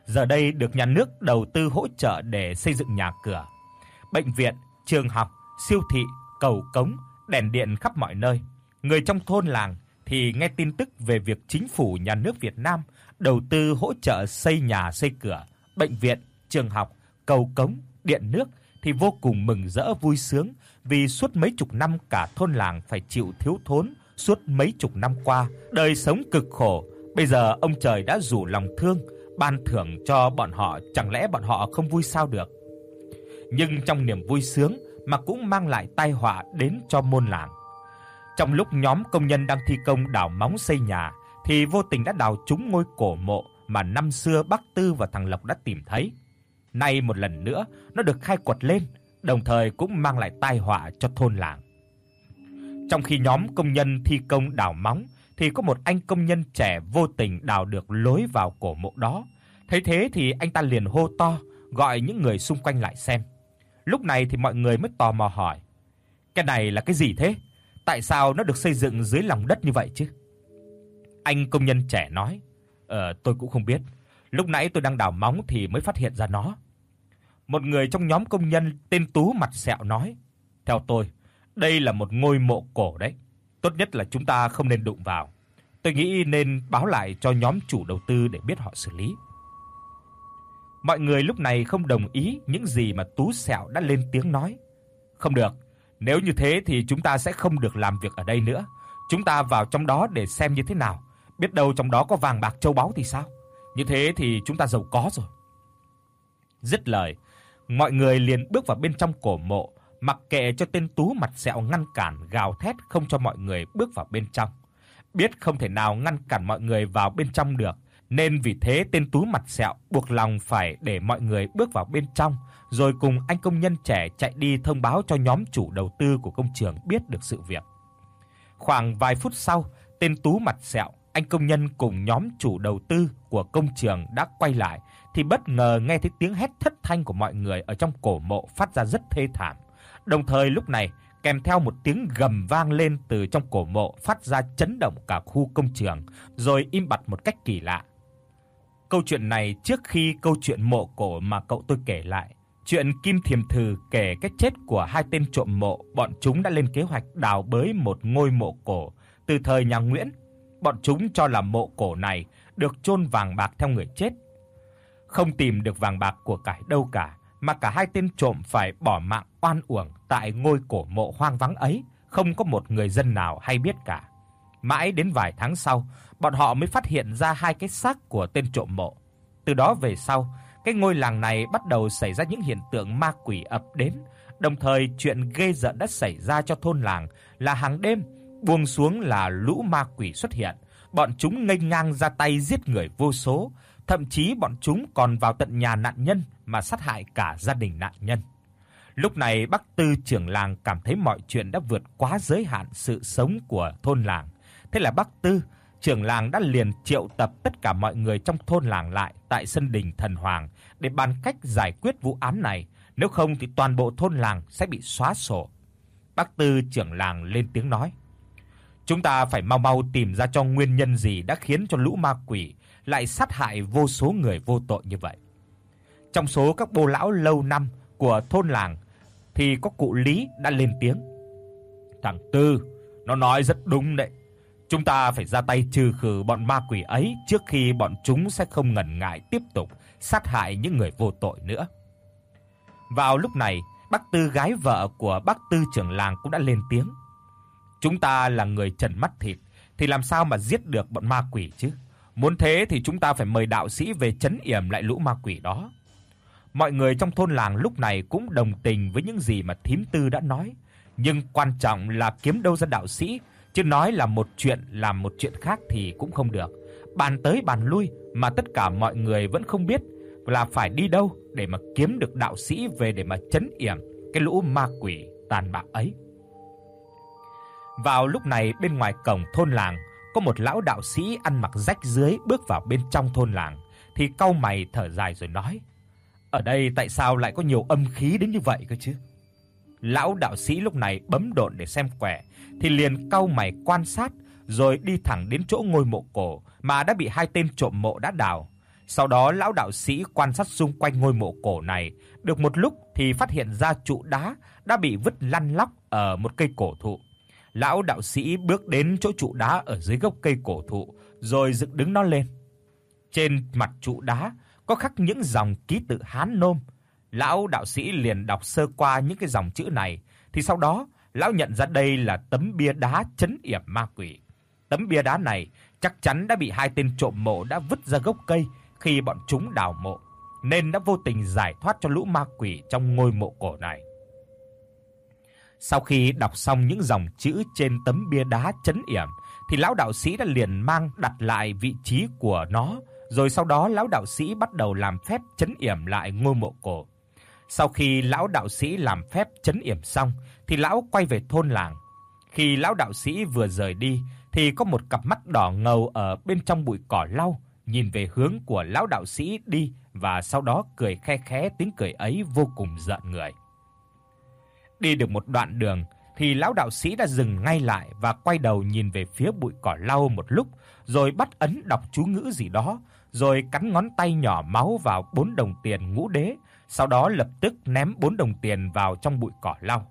giờ đây được nhà nước đầu tư hỗ trợ để xây dựng nhà cửa, bệnh viện, trường học, siêu thị, cầu cống, đèn điện khắp mọi nơi. Người trong thôn làng thì nghe tin tức về việc chính phủ nhà nước Việt Nam đầu tư hỗ trợ xây nhà xây cửa, bệnh viện, trường học, cầu cống, điện nước thì vô cùng mừng rỡ vui sướng, vì suốt mấy chục năm cả thôn làng phải chịu thiếu thốn, suốt mấy chục năm qua, đời sống cực khổ, bây giờ ông trời đã rủ lòng thương ban thưởng cho bọn họ, chẳng lẽ bọn họ không vui sao được. Nhưng trong niềm vui sướng mà cũng mang lại tai họa đến cho môn làng. Trong lúc nhóm công nhân đang thi công đào móng xây nhà thì vô tình đã đào trúng ngôi cổ mộ mà năm xưa bác Tư và thằng Lộc đã tìm thấy. Nay một lần nữa nó được khai quật lên, đồng thời cũng mang lại tai họa cho thôn làng. Trong khi nhóm công nhân thi công đào móng thì có một anh công nhân trẻ vô tình đào được lối vào cổ mộ đó. Thấy thế thì anh ta liền hô to, gọi những người xung quanh lại xem. Lúc này thì mọi người mới tò mò hỏi: "Cái này là cái gì thế? Tại sao nó được xây dựng dưới lòng đất như vậy chứ?" Anh công nhân trẻ nói: Tôi cũng không biết. Lúc nãy tôi đang đào móng thì mới phát hiện ra nó." Một người trong nhóm công nhân tên Tú mặt sẹo nói: "Theo tôi, đây là một ngôi mộ cổ đấy. Tốt nhất là chúng ta không nên đụng vào. Tôi nghĩ nên báo lại cho nhóm chủ đầu tư để biết họ xử lý." Mọi người lúc này không đồng ý những gì mà Tú sẹo đã lên tiếng nói. "Không được, nếu như thế thì chúng ta sẽ không được làm việc ở đây nữa. Chúng ta vào trong đó để xem như thế nào, biết đâu trong đó có vàng bạc châu báu thì sao? Như thế thì chúng ta giàu có rồi." Dứt lời, mọi người liền bước vào bên trong cổ mộ, mặc kệ cho tên Tú mặt sẹo ngăn cản gào thét không cho mọi người bước vào bên trong. Biết không thể nào ngăn cản mọi người vào bên trong được, nên vì thế tên Tú mặt sẹo buộc lòng phải để mọi người bước vào bên trong, rồi cùng anh công nhân trẻ chạy đi thông báo cho nhóm chủ đầu tư của công trường biết được sự việc. Khoảng vài phút sau, tên Tú mặt sẹo, anh công nhân cùng nhóm chủ đầu tư của công trường đã quay lại thì bất ngờ nghe thấy tiếng hét thất thanh của mọi người ở trong cổ mộ phát ra rất thê thảm. Đồng thời lúc này, kèm theo một tiếng gầm vang lên từ trong cổ mộ phát ra chấn động cả khu công trường, rồi im bặt một cách kỳ lạ. Câu chuyện này trước khi câu chuyện mộ cổ mà cậu tôi kể lại, chuyện Kim Thiềm Thừ kể cái chết của hai tên trộm mộ, bọn chúng đã lên kế hoạch đào bới một ngôi mộ cổ từ thời nhà Nguyễn. Bọn chúng cho là mộ cổ này được chôn vàng bạc theo người chết. Không tìm được vàng bạc của cải đâu cả, mà cả hai tên trộm phải bỏ mạng oan uổng tại ngôi cổ mộ hoang vắng ấy, không có một người dân nào hay biết cả. Mãi đến vài tháng sau, bọn họ mới phát hiện ra hai cái xác của tên trộm mộ. Từ đó về sau, cái ngôi làng này bắt đầu xảy ra những hiện tượng ma quỷ ập đến, đồng thời chuyện ghê rợn đã xảy ra cho thôn làng là hàng đêm buông xuống là lũ ma quỷ xuất hiện, bọn chúng nghênh ngang ra tay giết người vô số, thậm chí bọn chúng còn vào tận nhà nạn nhân mà sát hại cả gia đình nạn nhân. Lúc này bác Tư trưởng làng cảm thấy mọi chuyện đã vượt quá giới hạn sự sống của thôn làng. Thế là bác Tư trưởng làng đã liền triệu tập tất cả mọi người trong thôn làng lại tại sân đình Thần Hoàng để bàn cách giải quyết vụ án này, nếu không thì toàn bộ thôn làng sẽ bị xóa sổ. Bác Tư trưởng làng lên tiếng nói: "Chúng ta phải mau mau tìm ra cho nguyên nhân gì đã khiến cho lũ ma quỷ lại sát hại vô số người vô tội như vậy." Trong số các bô lão lâu năm của thôn làng thì có cụ Lý đã lên tiếng: "Thằng Tư, nó nói rất đúng đấy. Chúng ta phải ra tay trừ khử bọn ma quỷ ấy trước khi bọn chúng sẽ không ngần ngại tiếp tục sát hại những người vô tội nữa." Vào lúc này, bác Tư gái vợ của bác Tư trưởng làng cũng đã lên tiếng: "Chúng ta là người trần mắt thịt thì làm sao mà giết được bọn ma quỷ chứ? Muốn thế thì chúng ta phải mời đạo sĩ về trấn yểm lại lũ ma quỷ đó." Mọi người trong thôn làng lúc này cũng đồng tình với những gì mà thím Tư đã nói, nhưng quan trọng là kiếm đâu ra đạo sĩ, chứ nói là một chuyện làm một chuyện khác thì cũng không được. Bàn tới bàn lui mà tất cả mọi người vẫn không biết là phải đi đâu để mà kiếm được đạo sĩ về để mà trấn yểm cái lũ ma quỷ tàn bạo ấy. Vào lúc này bên ngoài cổng thôn làng có một lão đạo sĩ ăn mặc rách rưới bước vào bên trong thôn làng thì cau mày thở dài rồi nói: "Ở đây tại sao lại có nhiều âm khí đến như vậy cơ chứ?" Lão đạo sĩ lúc này bấm độn để xem quẻ thì liền cau mày quan sát rồi đi thẳng đến chỗ ngôi mộ cổ mà đã bị hai tên trộm mộ đã đào. Sau đó lão đạo sĩ quan sát xung quanh ngôi mộ cổ này, được một lúc thì phát hiện ra trụ đá đã bị vứt lăn lóc ở một cây cổ thụ. Lão đạo sĩ bước đến chỗ trụ đá ở dưới gốc cây cổ thụ rồi dựng đứng nó lên. Trên mặt trụ đá có khắc những dòng ký tự Hán nôm. Lão đạo sĩ liền đọc sơ qua những cái dòng chữ này, thì sau đó lão nhận ra đây là tấm bia đá trấn yểm ma quỷ. Tấm bia đá này chắc chắn đã bị hai tên trộm mộ đã vứt ra gốc cây khi bọn chúng đào mộ, nên đã vô tình giải thoát cho lũ ma quỷ trong ngôi mộ cổ này. Sau khi đọc xong những dòng chữ trên tấm bia đá trấn yểm, thì lão đạo sĩ đã liền mang đặt lại vị trí của nó, rồi sau đó lão đạo sĩ bắt đầu làm phép trấn yểm lại ngôi mộ cổ. Sau khi lão đạo sĩ làm phép trấn yểm xong, thì lão quay về thôn làng. Khi lão đạo sĩ vừa rời đi, thì có một cặp mắt đỏ ngầu ở bên trong bụi cỏ lau nhìn về hướng của lão đạo sĩ đi, và sau đó cười khe khẽ, tiếng cười ấy vô cùng rợn người. Đi được một đoạn đường thì lão đạo sĩ đã dừng ngay lại và quay đầu nhìn về phía bụi cỏ lau một lúc, rồi bắt ấn đọc chú ngữ gì đó, rồi cắn ngón tay nhỏ máu vào 4 đồng tiền ngũ đế, sau đó lập tức ném 4 đồng tiền vào trong bụi cỏ lau.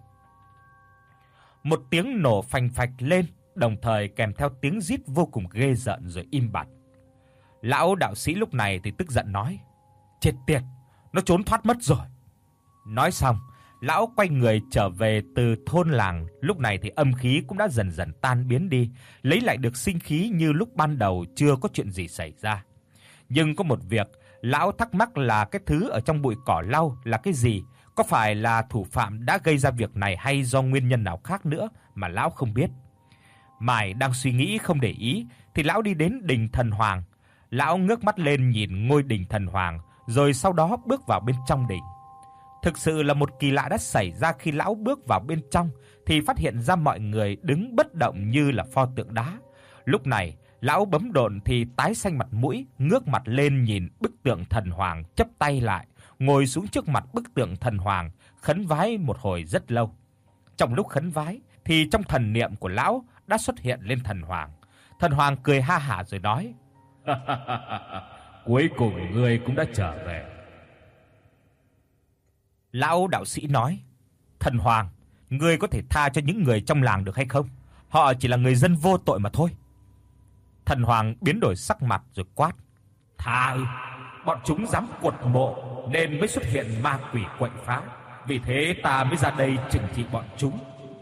Một tiếng nổ phành phạch lên, đồng thời kèm theo tiếng rít vô cùng ghê rợn rồi im bặt. Lão đạo sĩ lúc này thì tức giận nói: "Chết tiệt, nó trốn thoát mất rồi." Nói xong, lão quay người trở về từ thôn làng. Lúc này thì âm khí cũng đã dần dần tan biến đi, lấy lại được sinh khí như lúc ban đầu chưa có chuyện gì xảy ra. Nhưng có một việc lão thắc mắc là cái thứ ở trong bụi cỏ lau là cái gì, có phải là thủ phạm đã gây ra việc này hay do nguyên nhân nào khác nữa mà lão không biết. Mãi đang suy nghĩ không để ý thì lão đi đến đình thần hoàng. Lão ngước mắt lên nhìn ngôi đình thần hoàng, rồi sau đó bước vào bên trong đình. Thực sự là một kỳ lạ đã xảy ra khi lão bước vào bên trong thì phát hiện ra mọi người đứng bất động như là pho tượng đá. Lúc này, lão bấm độn thì tái xanh mặt mũi, ngước mặt lên nhìn bức tượng thần hoàng, chắp tay lại, ngồi xuống trước mặt bức tượng thần hoàng, khấn vái một hồi rất lâu. Trong lúc khấn vái thì trong thần niệm của lão đã xuất hiện lên thần hoàng. Thần hoàng cười ha hả rồi nói: "Cuối cùng ngươi cũng đã trở về." Lão đạo sĩ nói: "Thần hoàng, ngươi có thể tha cho những người trong làng được hay không? Họ chỉ là người dân vô tội mà thôi." Thần hoàng biến đổi sắc mặt rồi quát: "Tha ư? Bọn chúng dám quật mộ nên mới xuất hiện ma quỷ quậy phá, vì thế ta mới ra đây trừng trị bọn chúng."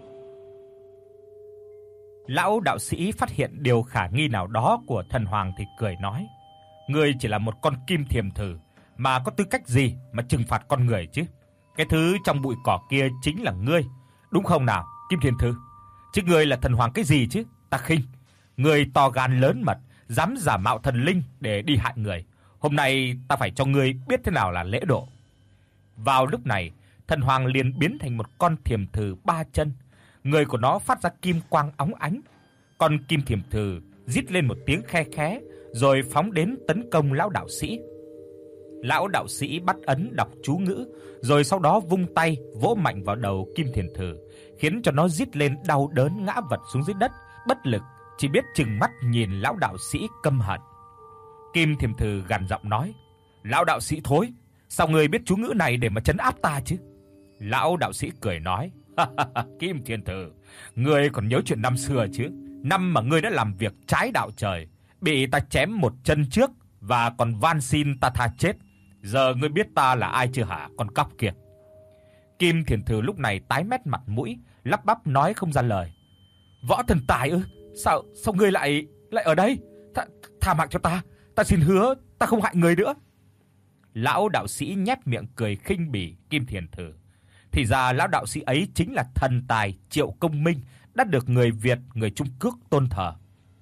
Lão đạo sĩ phát hiện điều khả nghi nào đó của thần hoàng thì cười nói: "Ngươi chỉ là một con kim thiềm thử, mà có tư cách gì mà trừng phạt con người chứ? Cái thứ trong bụi cỏ kia chính là ngươi, đúng không nào, Kim Thiền Thư? Chứ ngươi là thần hoàng cái gì chứ? Ta khinh. Ngươi to gan lớn mật, dám giả mạo thần linh để đi hại người. Hôm nay ta phải cho ngươi biết thế nào là lễ độ." Vào lúc này, thần hoàng liền biến thành một con thiềm thử 3 chân, người của nó phát ra kim quang óng ánh. Con kim thiềm thử rít lên một tiếng khe khẽ rồi phóng đến tấn công lão đạo sĩ. Lão đạo sĩ bắt ấn đọc chú ngữ, rồi sau đó vung tay vỗ mạnh vào đầu kim thiềm thử, khiến cho nó rít lên đau đớn ngã vật xuống dưới đất, bất lực, chỉ biết trừng mắt nhìn lão đạo sĩ căm hận. Kim thiềm thử gằn giọng nói: "Lão đạo sĩ thối, sao ngươi biết chú ngữ này để mà trấn áp ta chứ?" Lão đạo sĩ cười nói: "Kim thiềm thử, ngươi còn nhớ chuyện năm xưa chứ? Năm mà ngươi đã làm việc trái đạo trời, bị ta chém một chân trước và còn van xin ta tha chết. Giờ ngươi biết ta là ai chưa hả, con cóc kia?" Kim thiềm thử lúc này tái mét mặt mũi, lắp bắp nói không ra lời: "Võ thần tài ư? Sao ngươi lại ở đây? Tha mạng cho ta xin hứa ta không hại người nữa." Lão đạo sĩ nhếch miệng cười khinh bỉ Kim thiềm thử. Thì ra lão đạo sĩ ấy chính là thần tài Triệu Công Minh, đã được người Việt, người Trung Quốc tôn thờ.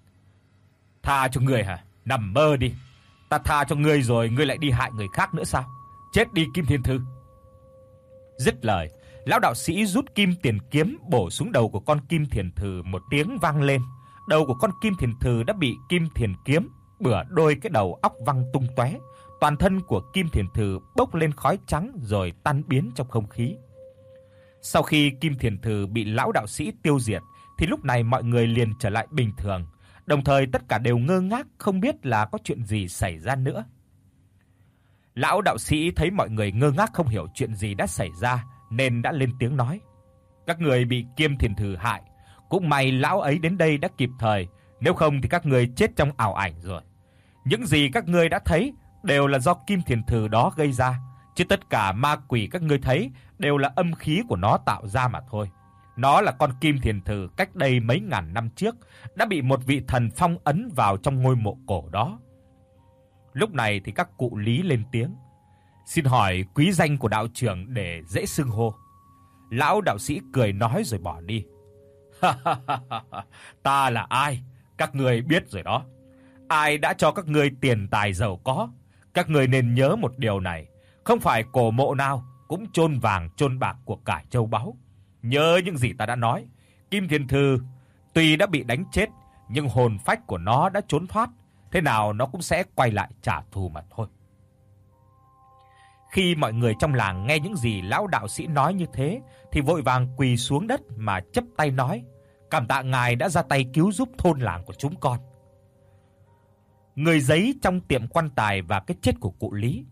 "Tha cho ngươi hả? Nằm mơ đi. Ta tha cho ngươi rồi ngươi lại đi hại người khác nữa sao? Chết đi Kim Thiên Thư." Dứt lời, lão đạo sĩ rút kim tiền kiếm bổ xuống đầu của con kim thiền thử, một tiếng vang lên. Đầu của con kim thiền thử đã bị kim thiền kiếm bửa đôi cái đầu óc văng tung tóe. Toàn thân của kim thiền thử bốc lên khói trắng rồi tan biến trong không khí. Sau khi kim thiền thử bị lão đạo sĩ tiêu diệt thì lúc này mọi người liền trở lại bình thường, đồng thời tất cả đều ngơ ngác không biết là có chuyện gì xảy ra nữa. Lão đạo sĩ thấy mọi người ngơ ngác không hiểu chuyện gì đã xảy ra nên đã lên tiếng nói: "Các người bị Kim Thiền Thử hại, cũng may lão ấy đến đây đã kịp thời, nếu không thì các người chết trong ảo ảnh rồi. Những gì các ngươi đã thấy đều là do Kim Thiền Thử đó gây ra, chứ tất cả ma quỷ các ngươi thấy đều là âm khí của nó tạo ra mà thôi. Nó là con Kim Thiền Thử cách đây mấy ngàn năm trước đã bị một vị thần phong ấn vào trong ngôi mộ cổ đó." Lúc này thì các cụ Lý lên tiếng: "Xin hỏi quý danh của đạo trưởng để dễ xưng hô." Lão đạo sĩ cười nói rồi bỏ đi. "Ta là ai? Các ngươi biết rồi đó. Ai đã cho các ngươi tiền tài giàu có? Các ngươi nên nhớ một điều này, không phải cổ mộ nào cũng chôn vàng chôn bạc của cải châu báu. Nhớ những gì ta đã nói, Kim Thiền Thư tuy đã bị đánh chết nhưng hồn phách của nó đã trốn thoát, thế nào nó cũng sẽ quay lại trả thù mà thôi." Khi mọi người trong làng nghe những gì lão đạo sĩ nói như thế thì vội vàng quỳ xuống đất mà chắp tay nói: "Cảm tạ ngài đã ra tay cứu giúp thôn làng của chúng con." Người giấy trong tiệm quan tài và cái chết của cụ Lý.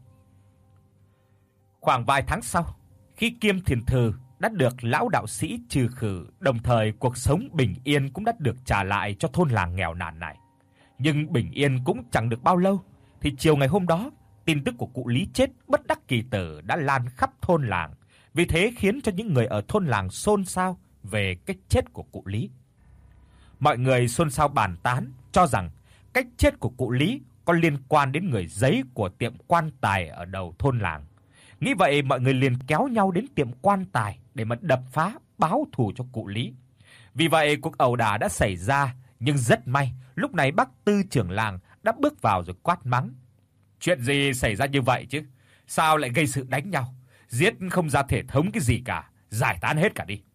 Khoảng vài tháng sau, khi Kim Thiền Thư đã được lão đạo sĩ trừ khử, đồng thời cuộc sống bình yên cũng đã được trả lại cho thôn làng nghèo nàn này. Nhưng bình yên cũng chẳng được bao lâu thì chiều ngày hôm đó, tin tức của cụ Lý chết bất đắc kỳ tử đã lan khắp thôn làng, vì thế khiến cho những người ở thôn làng xôn xao về cái chết của cụ Lý. Mọi người xôn xao bàn tán cho rằng cái chết của cụ Lý có liên quan đến người giấy của tiệm quan tài ở đầu thôn làng. Nghĩ vậy mọi người liền kéo nhau đến tiệm quan tài để mà đập phá báo thù cho cụ Lý. Vì vậy cuộc ẩu đả đã xảy ra, nhưng rất may lúc này bác Tư trưởng làng đã bước vào rồi quát mắng: "Chuyện gì xảy ra như vậy chứ? Sao lại gây sự đánh nhau? Giết không ra thể thống cái gì cả, giải tán hết cả đi."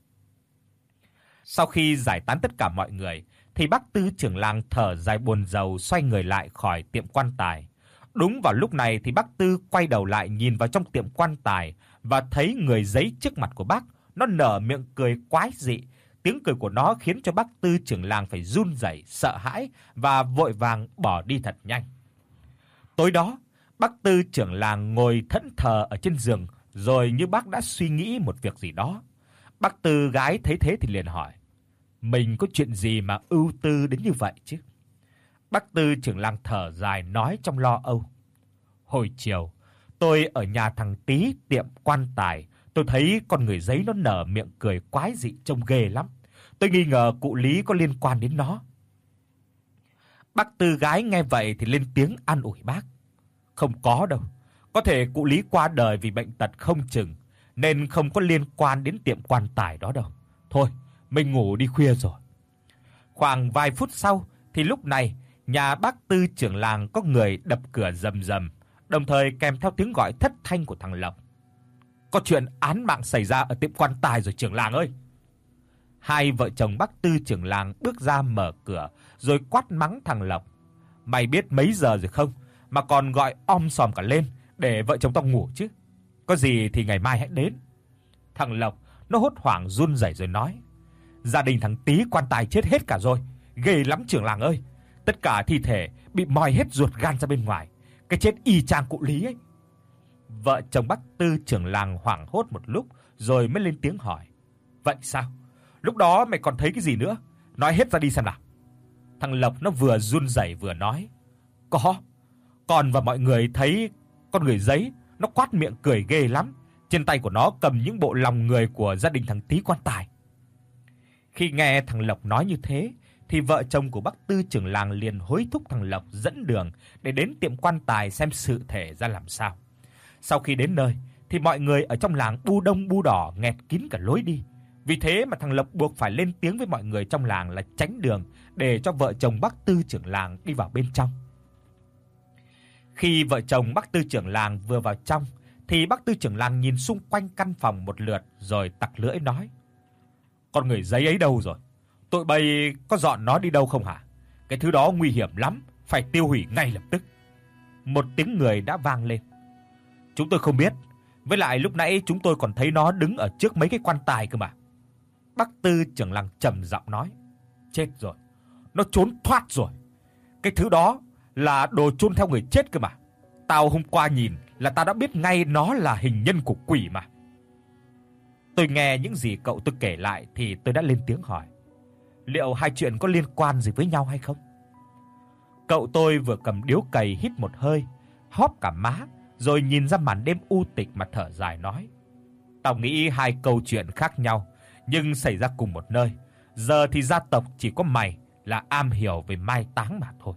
Sau khi giải tán tất cả mọi người thì bác Tư trưởng làng thở dài buồn rầu xoay người lại khỏi tiệm quan tài. Đúng vào lúc này thì bác Tư quay đầu lại nhìn vào trong tiệm quan tài và thấy người giấy trước mặt của bác, nó nở miệng cười quái dị. Tiếng cười của nó khiến cho bác Tư trưởng làng phải run rẩy, sợ hãi và vội vàng bỏ đi thật nhanh. Tối đó, bác Tư trưởng làng ngồi thẫn thờ ở trên giường, rồi như bác đã suy nghĩ một việc gì đó. Bác Tư gái thấy thế thì liền hỏi: "Mình có chuyện gì mà ưu tư đến như vậy chứ?" Bác Tư trưởng làng thở dài nói trong lo âu: "Hồi chiều, tôi ở nhà thằng Tí tiệm quan tài, tôi thấy con người giấy nó nở miệng cười quái dị trông ghê lắm. Tôi nghi ngờ cụ Lý có liên quan đến nó." Bác Tư gái nghe vậy thì lên tiếng an ủi bác: "Không có đâu, có thể cụ Lý qua đời vì bệnh tật không chừng, nên không có liên quan đến tiệm quan tài đó đâu. Thôi, mình ngủ đi khuya rồi." Khoảng vài phút sau thì lúc này, nhà bác Tư trưởng làng có người đập cửa rầm rầm, đồng thời kèm theo tiếng gọi thất thanh của thằng Lộc: "Có chuyện án mạng xảy ra ở tiệm quan tài rồi trưởng làng ơi." Hai vợ chồng bác Tư trưởng làng bước ra mở cửa rồi quát mắng thằng Lộc: "Mày biết mấy giờ rồi không mà còn gọi om sòm cả lên để vợ chồng tao ngủ chứ? Có gì thì ngày mai hãy đến." Thằng Lộc nó hốt hoảng run rẩy rồi nói: "Gia đình thằng Tí quan tài chết hết cả rồi, ghê lắm trưởng làng ơi. Tất cả thi thể bị moi hết ruột gan ra bên ngoài, cái chết y chang cụ Lý ấy." Vợ chồng bác Tư trưởng làng hoảng hốt một lúc rồi mới lên tiếng hỏi: "Vậy sao? Lúc đó mày còn thấy cái gì nữa? Nói hết ra đi xem nào." Thằng Lộc nó vừa run rẩy vừa nói: "Có, con và mọi người thấy con người giấy nó quát miệng cười ghê lắm, trên tay của nó cầm những bộ lòng người của gia đình thằng Tí quan tài." Khi nghe thằng Lộc nói như thế thì vợ chồng của bác Tư trưởng làng liền hối thúc thằng Lộc dẫn đường để đến tiệm quan tài xem sự thể ra làm sao. Sau khi đến nơi thì mọi người ở trong làng bu đông bu đỏ nghẹt kín cả lối đi. Vì thế mà thằng Lộc buộc phải lên tiếng với mọi người trong làng là tránh đường để cho vợ chồng bác Tư trưởng làng đi vào bên trong. Khi vợ chồng bác Tư trưởng làng vừa vào trong thì bác Tư trưởng làng nhìn xung quanh căn phòng một lượt rồi tặc lưỡi nói: "Con người giấy ấy đâu rồi? Tụi bay có dọn nó đi đâu không hả? Cái thứ đó nguy hiểm lắm, phải tiêu hủy ngay lập tức." Một tiếng người đã vang lên: "Chúng tôi không biết, với lại lúc nãy chúng tôi còn thấy nó đứng ở trước mấy cái quan tài cơ mà." Bác Tư trưởng làng trầm giọng nói: "Chết rồi, nó trốn thoát rồi. Cái thứ đó là đồ chôn theo người chết cơ mà. Tao hôm qua nhìn là ta đã biết ngay nó là hình nhân của quỷ mà. Tôi nghe những gì cậu tôi kể lại thì tôi đã lên tiếng hỏi: liệu hai chuyện có liên quan gì với nhau hay không? Cậu tôi vừa cầm điếu cày hít một hơi, hóp cả má, rồi nhìn ra màn đêm u tịch mà thở dài nói: tao nghĩ hai câu chuyện khác nhau nhưng xảy ra cùng một nơi. Giờ thì gia tộc chỉ có mày là am hiểu về mai táng mà thôi.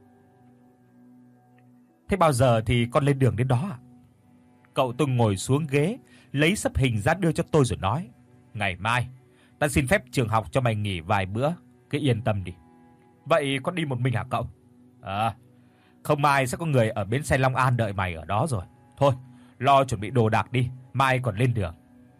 Thế bao giờ thì con lên đường đến đó ạ? Cậu tôi ngồi xuống ghế, lấy sấp hình ra đưa cho tôi rồi nói: ngày mai, ta xin phép trường học cho mày nghỉ vài bữa, cứ yên tâm đi. Vậy con đi một mình hả cậu? Không mai sẽ có người ở bến xe Long An đợi mày ở đó rồi. Thôi, lo chuẩn bị đồ đạc đi, mai còn lên đường.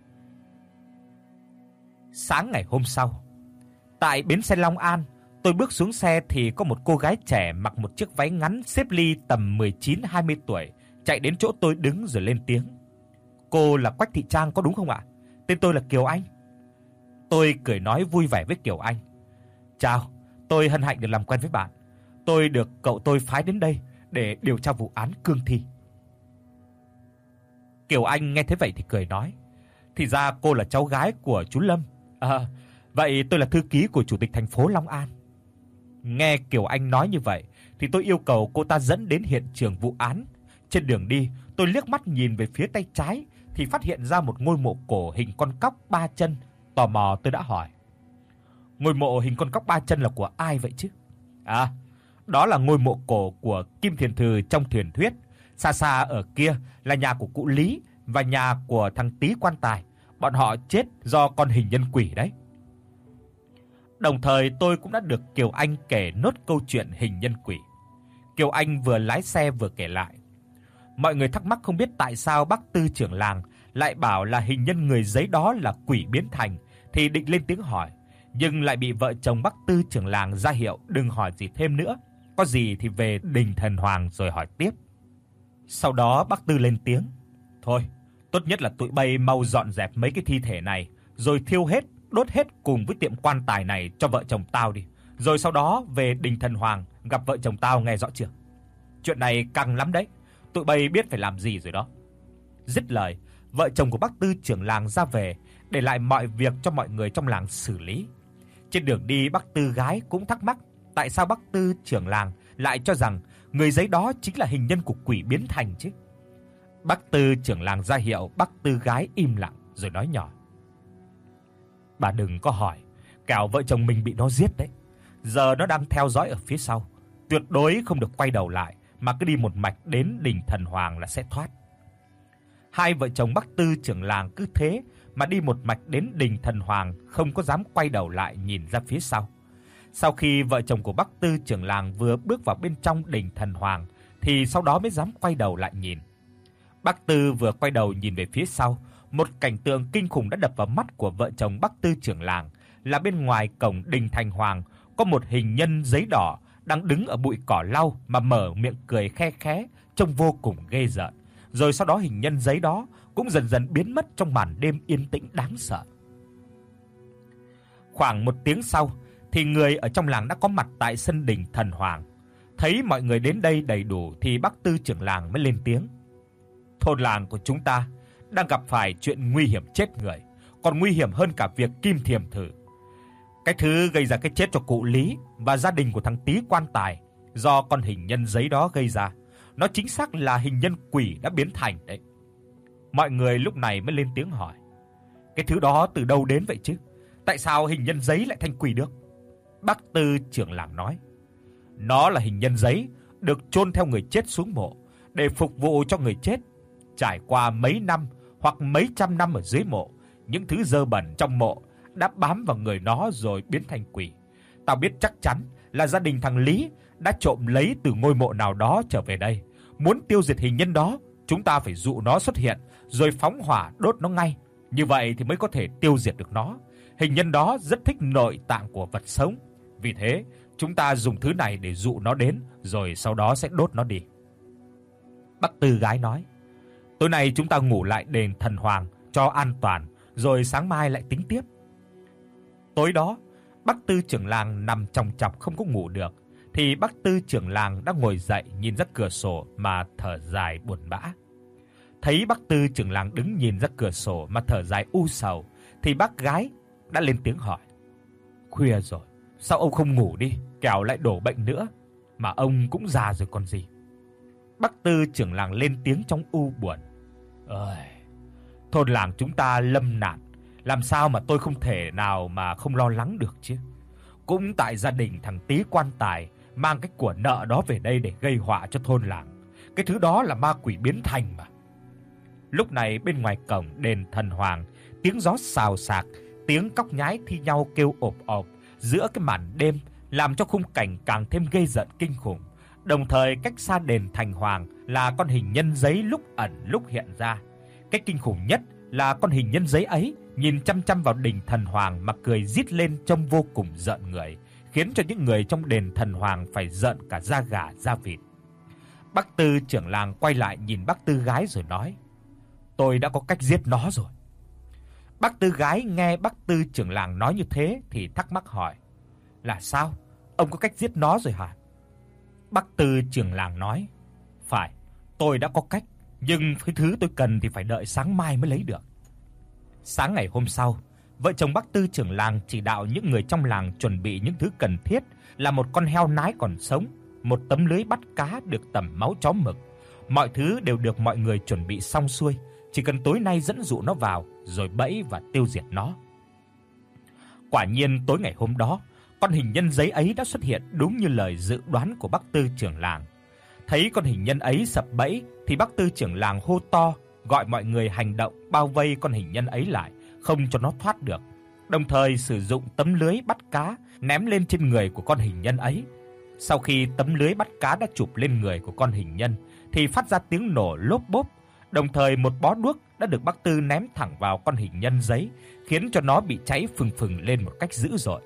Sáng ngày hôm sau, tại bến xe Long An, tôi bước xuống xe thì có một cô gái trẻ mặc một chiếc váy ngắn xếp ly tầm 19-20 tuổi chạy đến chỗ tôi đứng rồi lên tiếng: cô là Quách Thị Trang có đúng không ạ? Tên tôi là Kiều Anh. Tôi cười nói vui vẻ với Kiều Anh: chào, tôi hân hạnh được làm quen với bạn. Tôi được cậu tôi phái đến đây để điều tra vụ án cương thi. Kiều Anh nghe thế vậy thì cười nói: thì ra cô là cháu gái của chú Lâm. Vậy tôi là thư ký của chủ tịch thành phố Long An. Nghe Kiều Anh nói như vậy thì tôi yêu cầu cô ta dẫn đến hiện trường vụ án. Trên đường đi, tôi liếc mắt nhìn về phía tay trái thì phát hiện ra một ngôi mộ cổ hình con cóc ba chân. Tò mò tôi đã hỏi: ngôi mộ hình con cóc ba chân là của ai vậy chứ? Đó là ngôi mộ cổ của Kim Thiền Thư trong truyền thuyết. Xa xa ở kia là nhà của cụ Lý và nhà của thằng Tý quan tài. Bọn họ chết do con hình nhân quỷ đấy. Đồng thời tôi cũng đã được Kiều Anh kể nốt câu chuyện hình nhân quỷ. Kiều Anh vừa lái xe vừa kể lại. Mọi người thắc mắc không biết tại sao bác Tư trưởng làng lại bảo là hình nhân người giấy đó là quỷ biến thành thì định lên tiếng hỏi, nhưng lại bị vợ chồng bác Tư trưởng làng ra hiệu đừng hỏi gì thêm nữa, có gì thì về đình Thần Hoàng rồi hỏi tiếp. Sau đó bác Tư lên tiếng: thôi, tốt nhất là tụi bay mau dọn dẹp mấy cái thi thể này rồi thiêu hết, đốt hết cùng với tiệm quan tài này cho vợ chồng tao đi, rồi sau đó về đình Thần Hoàng gặp vợ chồng tao, nghe rõ chưa? Chuyện này căng lắm đấy, tụi bay biết phải làm gì rồi đó. Dứt lời, vợ chồng của bác Tư trưởng làng ra về, để lại mọi việc cho mọi người trong làng xử lý. Trên đường đi, bác Tư gái cũng thắc mắc tại sao bác Tư trưởng làng lại cho rằng người giấy đó chính là hình nhân của quỷ biến thành chứ. Bác Tư trưởng làng ra hiệu bác Tư gái im lặng rồi nói nhỏ: bà đừng có hỏi, kẻo vợ chồng mình bị nó giết đấy. Giờ nó đang theo dõi ở phía sau, tuyệt đối không được quay đầu lại mà cứ đi một mạch đến đình Thần Hoàng là sẽ thoát. Hai vợ chồng bác Tư trưởng làng cứ thế mà đi một mạch đến đình Thần Hoàng, không có dám quay đầu lại nhìn ra phía sau. Sau khi vợ chồng của bác Tư trưởng làng vừa bước vào bên trong đình Thần Hoàng thì sau đó mới dám quay đầu lại nhìn. Bác Tư vừa quay đầu nhìn về phía sau, một cảnh tượng kinh khủng đã đập vào mắt của vợ chồng bác Tư trưởng làng là bên ngoài cổng đình Thành Hoàng có một hình nhân giấy đỏ đang đứng ở bụi cỏ lau mà mở miệng cười khe khẽ, trông vô cùng ghê rợn. Rồi sau đó hình nhân giấy đó cũng dần dần biến mất trong màn đêm yên tĩnh đáng sợ. Khoảng 1 tiếng sau thì người ở trong làng đã có mặt tại sân đình Thần Hoàng. Thấy mọi người đến đây đầy đủ thì bác Tư trưởng làng mới lên tiếng: thôn làng của chúng ta đang gặp phải chuyện nguy hiểm chết người, còn nguy hiểm hơn cả việc Kim Thiềm Thử. Cái thứ gây ra cái chết cho cụ Lý và gia đình của thằng Tý quan tài do con hình nhân giấy đó gây ra. Nó chính xác là hình nhân quỷ đã biến thành đấy. Mọi người lúc này mới lên tiếng hỏi: cái thứ đó từ đâu đến vậy chứ? Tại sao hình nhân giấy lại thành quỷ được? Bác Tư trưởng làng nói: nó là hình nhân giấy được chôn theo người chết xuống mộ để phục vụ cho người chết. Trải qua mấy năm hoặc mấy trăm năm ở dưới mộ, những thứ dơ bẩn trong mộ đã bám vào người nó rồi biến thành quỷ. Tao biết chắc chắn là gia đình thằng Lý đã trộm lấy từ ngôi mộ nào đó trở về đây. Muốn tiêu diệt hình nhân đó, chúng ta phải dụ nó xuất hiện rồi phóng hỏa đốt nó ngay. Như vậy thì mới có thể tiêu diệt được nó. Hình nhân đó rất thích nội tạng của vật sống, vì thế chúng ta dùng thứ này để dụ nó đến rồi sau đó sẽ đốt nó đi. Bác Tư gái nói: tối nay chúng ta ngủ lại đền Thần Hoàng cho an toàn, rồi sáng mai lại tính tiếp. Tối đó, bác Tư trưởng làng nằm chòng chọc không có ngủ được, thì bác Tư trưởng làng đã ngồi dậy nhìn ra cửa sổ mà thở dài buồn bã. Thấy bác Tư trưởng làng đứng nhìn ra cửa sổ mà thở dài u sầu, thì bác gái đã lên tiếng hỏi: "Khuya rồi, sao ông không ngủ đi, kẻo lại đổ bệnh nữa, mà ông cũng già rồi còn gì." Bác Tư trưởng làng lên tiếng trong u buồn: "Ơi, thôn làng chúng ta lâm nạn, làm sao mà tôi không thể nào mà không lo lắng được chứ. Cũng tại gia đình thằng Tý quan tài mang cái của nợ đó về đây để gây họa cho thôn làng. Cái thứ đó là ma quỷ biến thành mà." Lúc này bên ngoài cổng đền thần Hoàng, tiếng gió xào xạc, tiếng cóc nhái thi nhau kêu ộp ộp giữa cái màn đêm, làm cho khung cảnh càng thêm ghê rợn kinh khủng. Đồng thời cách xa đền Thành Hoàng là con hình nhân giấy lúc ẩn lúc hiện ra. Cái kinh khủng nhất là con hình nhân giấy ấy nhìn chăm chăm vào đỉnh thần Hoàng mà cười rít lên trông vô cùng rợn người, khiến cho những người trong đền thần Hoàng phải rợn cả da gà da vịt. Bác Tư trưởng làng quay lại nhìn bác Tư gái rồi nói: "Tôi đã có cách giết nó rồi." Bác Tư gái nghe bác Tư trưởng làng nói như thế thì thắc mắc hỏi: "Là sao? Ông có cách giết nó rồi hả?" Bác Tư trưởng làng nói: "Phải, tôi đã có cách, nhưng cái thứ tôi cần thì phải đợi sáng mai mới lấy được." Sáng ngày hôm sau, vợ chồng bác Tư trưởng làng chỉ đạo những người trong làng chuẩn bị những thứ cần thiết là một con heo nái còn sống, một tấm lưới bắt cá được tẩm máu chó mực. Mọi thứ đều được mọi người chuẩn bị xong xuôi, chỉ cần tối nay dẫn dụ nó vào rồi bẫy và tiêu diệt nó. Quả nhiên tối ngày hôm đó, con hình nhân giấy ấy đã xuất hiện đúng như lời dự đoán của bác Tư trưởng làng. Thấy con hình nhân ấy sập bẫy thì bác Tư trưởng làng hô to, gọi mọi người hành động bao vây con hình nhân ấy lại, không cho nó thoát được. Đồng thời sử dụng tấm lưới bắt cá ném lên trên người của con hình nhân ấy. Sau khi tấm lưới bắt cá đã chụp lên người của con hình nhân thì phát ra tiếng nổ lốp bốp. Đồng thời một bó đuốc đã được bác Tư ném thẳng vào con hình nhân giấy, khiến cho nó bị cháy phừng phừng lên một cách dữ dội.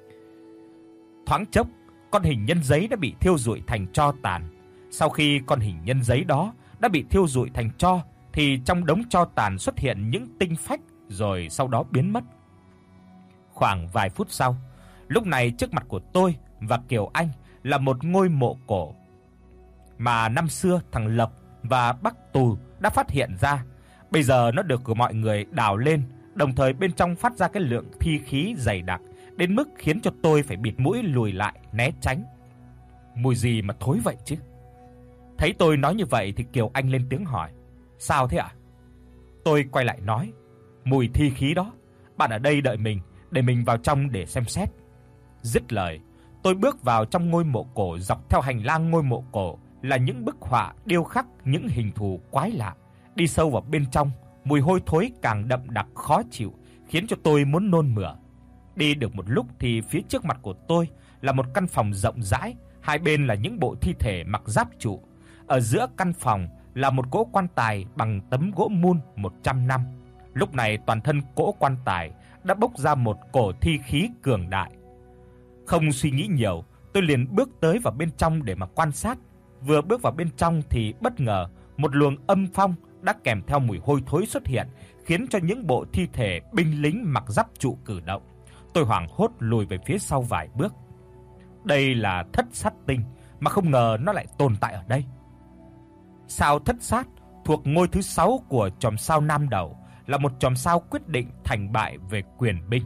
Thoáng chốc, con hình nhân giấy đã bị thiêu rụi thành tro tàn. Sau khi con hình nhân giấy đó đã bị thiêu rụi thành tro thì trong đống tro tàn xuất hiện những tinh phách rồi sau đó biến mất. Khoảng vài phút sau, lúc này trước mặt của tôi và Kiều Anh là một ngôi mộ cổ mà năm xưa thằng Lộc và bác Tù đã phát hiện ra. Bây giờ nó được của mọi người đào lên, đồng thời bên trong phát ra cái lượng thi khí dày đặc đến mức khiến cho tôi phải bịt mũi lùi lại né tránh. Mùi gì mà thối vậy chứ? Thấy tôi nói như vậy thì Kiều Anh lên tiếng hỏi: "Sao thế ạ?" Tôi quay lại nói: "Mùi thi khí đó, bạn ở đây đợi mình, để mình vào trong để xem xét." Dứt lời, tôi bước vào trong ngôi mộ cổ. Dọc theo hành lang ngôi mộ cổ là những bức họa điêu khắc những hình thù quái lạ. Đi sâu vào bên trong, mùi hôi thối càng đậm đặc khó chịu, khiến cho tôi muốn nôn mửa. Đi được một lúc thì phía trước mặt của tôi là một căn phòng rộng rãi, hai bên là những bộ thi thể mặc giáp trụ. Ở giữa căn phòng là một cỗ quan tài bằng tấm gỗ mun 100 năm. Lúc này toàn thân cỗ quan tài đã bốc ra một cổ thi khí cường đại. Không suy nghĩ nhiều, tôi liền bước tới vào bên trong để mà quan sát. Vừa bước vào bên trong thì bất ngờ một luồng âm phong đã kèm theo mùi hôi thối xuất hiện, khiến cho những bộ thi thể binh lính mặc giáp trụ cử động. Tôi hoảng hốt lùi về phía sau vài bước. Đây là Thất Sát Tinh, mà không ngờ nó lại tồn tại ở đây. Sao Thất Sát thuộc ngôi thứ 6 của chòm sao Nam Đầu, là một chòm sao quyết định thành bại về quyền binh.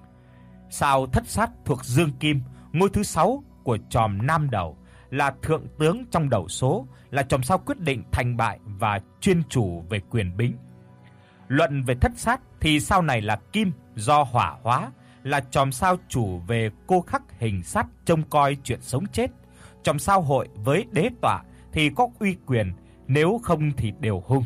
Sao Thất Sát thuộc Dương Kim, ngôi thứ 6 của chòm Nam Đầu, là thượng tướng trong đầu số, là chòm sao quyết định thành bại và chuyên chủ về quyền binh. Luận về Thất Sát thì sao này là Kim, do hỏa hóa, là chòm sao chủ về cô khắc hình sát, trông coi chuyện sống chết. Chòm sao Hội với đế tọa thì có uy quyền, nếu không thì đều hung.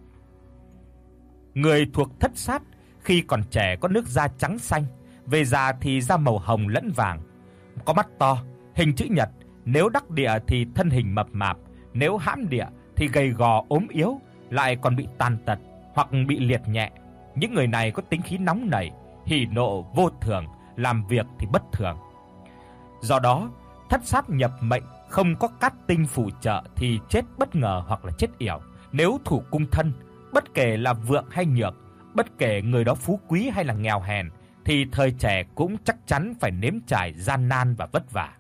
Người thuộc Thất Sát khi còn trẻ có nước da trắng xanh, về già thì da màu hồng lẫn vàng, có mắt to, hình chữ nhật, nếu đắc địa thì thân hình mập mạp, nếu hãm địa thì gầy gò ốm yếu, lại còn bị tàn tật hoặc bị liệt nhẹ. Những người này có tính khí nóng nảy, hỉ nộ vô thường, làm việc thì bất thường. Do đó, Thất Sát nhập mệnh không có cát tinh phù trợ thì chết bất ngờ hoặc là chết yểu. Nếu thủ cung thân, bất kể là vượng hay nhược, bất kể người đó phú quý hay là nghèo hèn, thì thời trẻ cũng chắc chắn phải nếm trải gian nan và vất vả.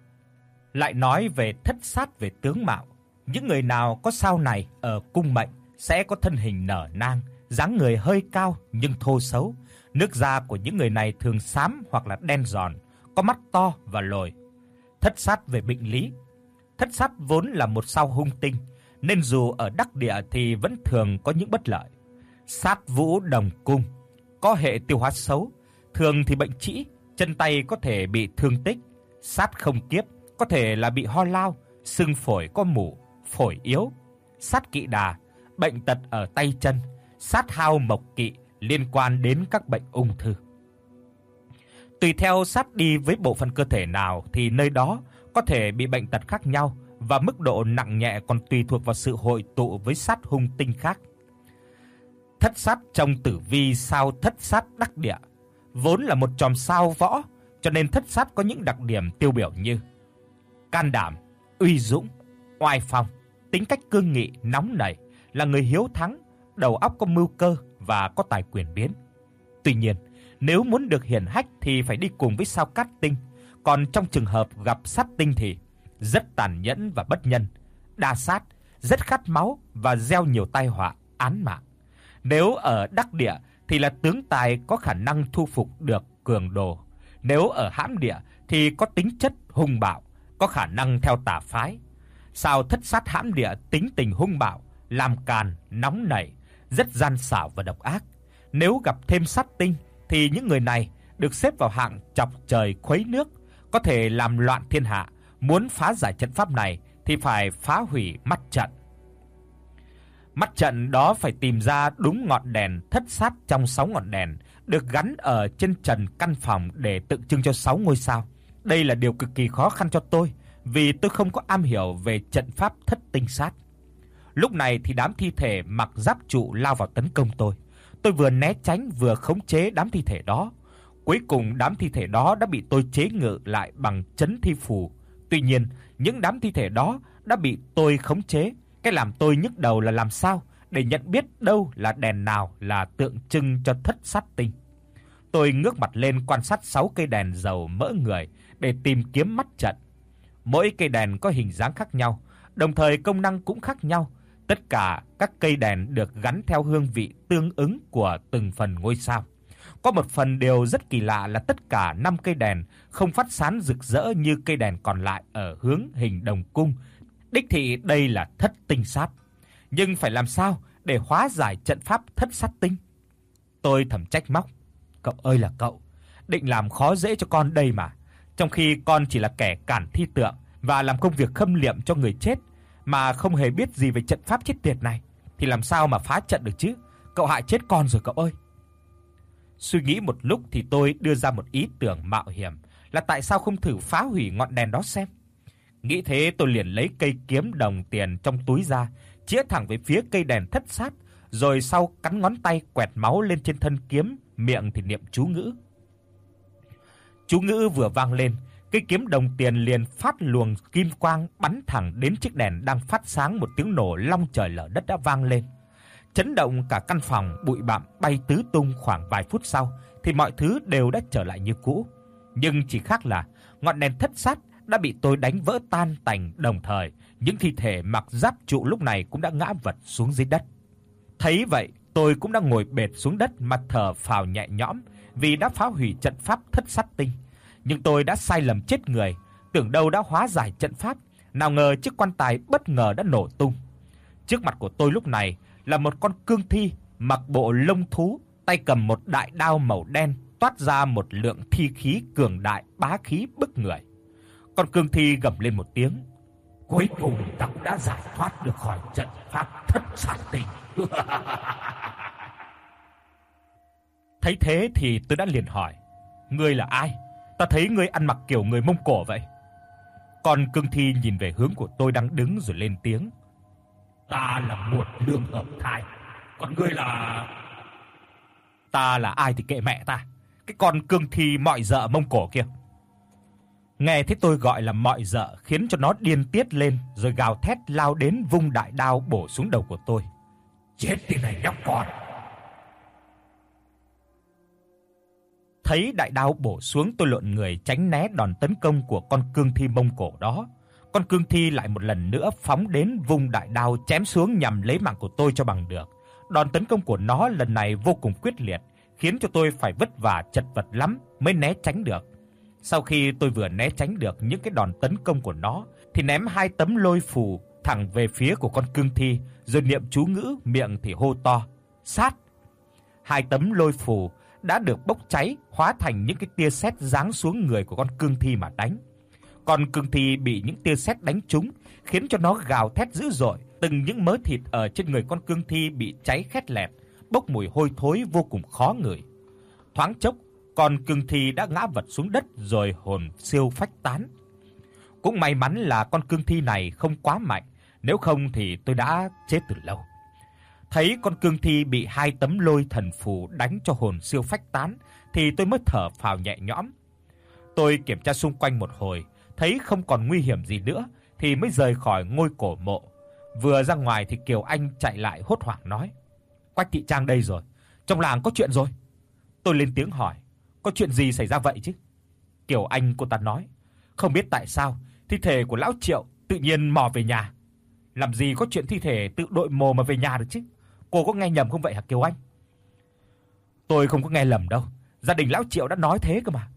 Lại nói về Thất Sát về tướng mạo, những người nào có sao này ở cung mệnh sẽ có thân hình nở nang, dáng người hơi cao nhưng thô xấu. Nước da của những người này thường xám hoặc là đen giòn, có mắt to và lồi. Thất sát về bệnh lý. Thất sát vốn là một sao hung tinh, nên dù ở đắc địa thì vẫn thường có những bất lợi. Sát vũ đồng cung, có hệ tiêu hóa xấu, thường thì bệnh trĩ, chân tay có thể bị thương tích. Sát không kiếp, có thể là bị ho lao, xương phổi có mủ, phổi yếu. Sát kỵ đà, bệnh tật ở tay chân. Sát hao mộc kỵ, liên quan đến các bệnh ung thư. Tùy theo sát đi với bộ phận cơ thể nào thì nơi đó có thể bị bệnh tật khác nhau, và mức độ nặng nhẹ còn tùy thuộc vào sự hội tụ với sát hung tinh khác. Thất sát trong tử vi sao Thất sát đắc địa vốn là một chòm sao võ, cho nên thất sát có những đặc điểm tiêu biểu như can đảm, uy dũng, oai phong, tính cách cương nghị, nóng nảy, là người hiếu thắng, đầu óc có mưu cơ và có tài quyền biến. Tuy nhiên, nếu muốn được hiển hách thì phải đi cùng với sao Cát tinh, còn trong trường hợp gặp sát tinh thì rất tàn nhẫn và bất nhân, đa sát, rất khát máu và gieo nhiều tai họa, án mạng. Nếu ở đắc địa thì là tướng tài, có khả năng thu phục được cường đồ. Nếu ở hãm địa thì có tính chất hung bạo, có khả năng theo tà phái. Sao thất sát hãm địa tính tình hung bạo, làm càn, nóng nảy, rất gian xảo và độc ác. Nếu gặp thêm sát tinh thì những người này được xếp vào hạng chọc trời khuấy nước, có thể làm loạn thiên hạ. Muốn phá giải trận pháp này thì phải phá hủy mắt trận. Mắt trận đó phải tìm ra đúng ngọn đèn thất sát trong 6 ngọn đèn được gắn ở trên trần căn phòng để tượng trưng cho 6 ngôi sao. Đây là điều cực kỳ khó khăn cho tôi, vì tôi không có am hiểu về trận pháp thất tinh sát. Lúc này thì đám thi thể mặc giáp trụ lao vào tấn công tôi. Tôi vừa né tránh vừa khống chế đám thi thể đó. Cuối cùng đám thi thể đó đã bị tôi chế ngự lại bằng trấn thi phù. Tuy nhiên, những đám thi thể đó đã bị tôi khống chế. Cái làm tôi nhức đầu là làm sao để nhận biết đâu là đèn nào là tượng trưng cho thất sát tinh. Tôi ngước mặt lên quan sát 6 cây đèn dầu mỡ người để tìm kiếm mắt trận. Mỗi cây đèn có hình dáng khác nhau, đồng thời công năng cũng khác nhau. Tất cả các cây đèn được gắn theo hương vị tương ứng của từng phần ngôi sao. Có một phần điều rất kỳ lạ là tất cả 5 cây đèn không phát sáng rực rỡ như cây đèn còn lại ở hướng hình đồng cung. Đích thị đây là thất tinh sát. Nhưng phải làm sao để hóa giải trận pháp thất sát tinh? Tôi thầm trách móc. Cậu ơi là cậu, định làm khó dễ cho con đây mà. Trong khi con chỉ là kẻ cản thi tượng và làm công việc khâm liệm cho người chết mà không hề biết gì về trận pháp chết tiệt này thì làm sao mà phá trận được chứ? Cậu hại chết con rồi cậu ơi. Suy nghĩ một lúc thì tôi đưa ra một ý tưởng mạo hiểm là tại sao không thử phá hủy ngọn đèn đó xem. Nghĩ thế tôi liền lấy cây kiếm đồng tiền trong túi ra, chĩa thẳng về phía cây đèn thất sát, rồi sau cắn ngón tay quẹt máu lên trên thân kiếm, miệng thì niệm chú ngữ. Chú ngữ vừa vang lên, cây kiếm đồng tiền liền phát luồng kim quang bắn thẳng đến chiếc đèn đang phát sáng, một tiếng nổ long trời lở đất đã vang lên. Chấn động cả căn phòng, bụi bặm bay tứ tung. Khoảng vài phút sau thì mọi thứ đều đã trở lại như cũ. Nhưng chỉ khác là ngọn đèn thất sát đã bị tôi đánh vỡ tan tành, đồng thời những thi thể mặc giáp trụ lúc này cũng đã ngã vật xuống dưới đất. Thấy vậy, tôi cũng đã ngồi bệt xuống đất mà thở phào nhẹ nhõm vì đã phá hủy trận pháp thất sát tinh. Nhưng tôi đã sai lầm chết người, tưởng đâu đã hóa giải trận pháp, nào ngờ chiếc quan tài bất ngờ đã nổ tung. Trước mặt của tôi lúc này là một con cương thi mặc bộ lông thú, tay cầm một đại đao màu đen, toát ra một lượng thi khí cường đại, bá khí bức người. Con cương thi gầm lên một tiếng. Cuối cùng ta cũng đã giải thoát được khỏi trận pháp thất sát tinh. Thấy thế thì tôi đã liền hỏi, ngươi là ai? Ta thấy ngươi ăn mặc kiểu người Mông Cổ vậy. Con cương thi nhìn về hướng của tôi đang đứng rồi lên tiếng. Ta là một lương hợp thai. Còn ngươi là... Ta là ai thì kệ mẹ ta. Cái con cương thi mọi dợ Mông Cổ kia. Nghe thấy tôi gọi là mọi dợ khiến cho nó điên tiết lên, rồi gào thét lao đến vung đại đao bổ xuống đầu của tôi. Chết đi này nhóc con. Thấy đại đao bổ xuống, tôi lộn người tránh né đòn tấn công của con cương thi Mông Cổ đó. con cương thi lại một lần nữa phóng đến vung đại đao chém xuống nhằm lấy mạng của tôi cho bằng được. Đòn tấn công của nó lần này vô cùng quyết liệt, khiến cho tôi phải vất vả chật vật lắm mới né tránh được. Sau khi tôi vừa né tránh được những cái đòn tấn công của nó thì ném 2 tấm lôi phù thẳng về phía của con cương thi, rồi niệm chú ngữ, miệng thì hô to: "Sát!" 2 tấm lôi phù đã được bốc cháy, hóa thành những cái tia sét giáng xuống người của con cương thi mà đánh. Con cương thi bị những tia sét đánh trúng, khiến cho nó gào thét dữ dội, từng những mớ thịt ở trên người con cương thi bị cháy khét lẹt, bốc mùi hôi thối vô cùng khó ngửi. Thoáng chốc, con cương thi đã ngã vật xuống đất rồi hồn siêu phách tán. Cũng may mắn là con cương thi này không quá mạnh, nếu không thì tôi đã chết từ lâu. Thấy con cương thi bị 2 tấm lôi thần phù đánh cho hồn siêu phách tán thì tôi mới thở phào nhẹ nhõm. Tôi kiểm tra xung quanh một hồi, thấy không còn nguy hiểm gì nữa thì mới rời khỏi ngôi cổ mộ. Vừa ra ngoài thì Kiều Anh chạy lại hốt hoảng nói: "Quách thị trang đây rồi, trong làng có chuyện rồi." Tôi lên tiếng hỏi: "Có chuyện gì xảy ra vậy chứ?" Kiều Anh cô ta nói: "Không biết tại sao thi thể của lão Triệu tự nhiên mò về nhà." "Làm gì có chuyện thi thể tự đội mồ mà về nhà được chứ? Cô có nghe nhầm không vậy hả Kiều Anh?" "Tôi không có nghe lầm đâu, gia đình lão Triệu đã nói thế cơ mà."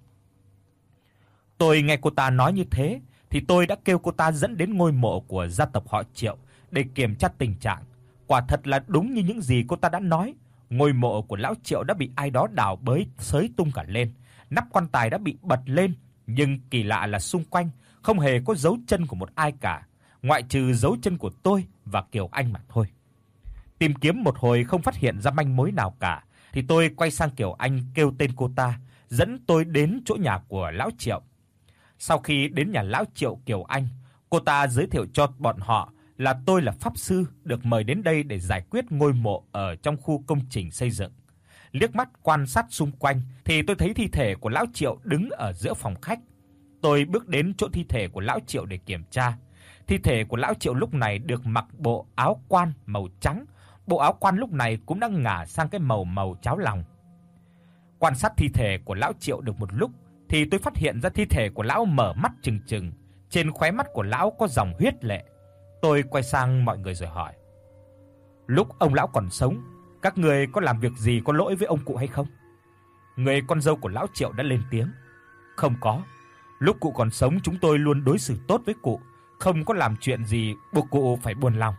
Tôi nghe cô ta nói như thế thì tôi đã kêu cô ta dẫn đến ngôi mộ của gia tộc họ Triệu để kiểm tra tình trạng. Quả thật là đúng như những gì cô ta đã nói, ngôi mộ của lão Triệu đã bị ai đó đào bới xới tung cả lên, nắp quan tài đã bị bật lên, nhưng kỳ lạ là xung quanh không hề có dấu chân của một ai cả, ngoại trừ dấu chân của tôi và Kiều Anh mà thôi. Tìm kiếm một hồi không phát hiện ra manh mối nào cả, thì tôi quay sang Kiều Anh kêu tên cô ta, dẫn tôi đến chỗ nhà của lão Triệu. Sau khi đến nhà lão Triệu Kiều Anh, cô ta giới thiệu cho bọn họ là tôi là pháp sư được mời đến đây để giải quyết ngôi mộ ở trong khu công trình xây dựng. Liếc mắt quan sát xung quanh thì tôi thấy thi thể của lão Triệu đứng ở giữa phòng khách. Tôi bước đến chỗ thi thể của lão Triệu để kiểm tra. Thi thể của lão Triệu lúc này được mặc bộ áo quan màu trắng, bộ áo quan lúc này cũng đã ngả sang cái màu cháo lòng. Quan sát thi thể của lão Triệu được một lúc thì tôi phát hiện ra thi thể của lão mở mắt trừng trừng, trên khóe mắt của lão có dòng huyết lệ. Tôi quay sang mọi người rồi hỏi: "Lúc ông lão còn sống, các ngươi có làm việc gì có lỗi với ông cụ hay không?" Người con dâu của lão Triệu đã lên tiếng: "Không có. Lúc cụ còn sống chúng tôi luôn đối xử tốt với cụ, không có làm chuyện gì buộc cụ phải buồn lòng."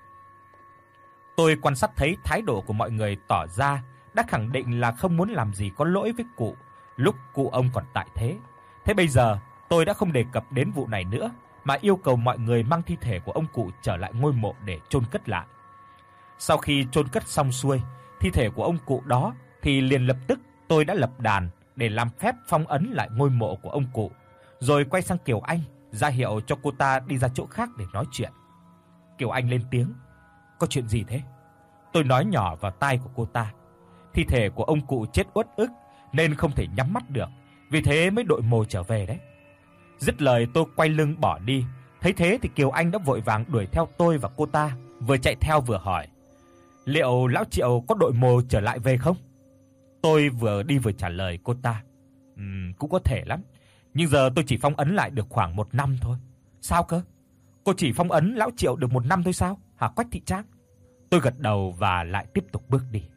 Tôi quan sát thấy thái độ của mọi người tỏ ra đã khẳng định là không muốn làm gì có lỗi với cụ lúc cụ ông còn tại thế. Thế bây giờ tôi đã không đề cập đến vụ này nữa mà yêu cầu mọi người mang thi thể của ông cụ trở lại ngôi mộ để chôn cất lại. Sau khi chôn cất xong xuôi thi thể của ông cụ đó thì liền lập tức tôi đã lập đàn để làm phép phong ấn lại ngôi mộ của ông cụ, rồi quay sang Kiều Anh ra hiệu cho cô ta đi ra chỗ khác để nói chuyện. Kiều Anh lên tiếng: "Có chuyện gì thế?" Tôi nói nhỏ vào tai của cô ta: "Thi thể của ông cụ chết uất ức nên không thể nhắm mắt được, vì thế mới đội mồ trở về đấy." Dứt lời tôi quay lưng bỏ đi. Thấy thế thì Kiều Anh đã vội vàng đuổi theo tôi và cô ta, vừa chạy theo vừa hỏi: "Liệu lão Triệu có đội mồ trở lại về không?" Tôi vừa đi vừa trả lời cô ta: Cũng có thể lắm, nhưng giờ tôi chỉ phong ấn lại được khoảng 1 năm thôi." "Sao cơ? Cô chỉ phong ấn lão Triệu được 1 năm thôi sao, hả Quách thị trang?" Tôi gật đầu và lại tiếp tục bước đi.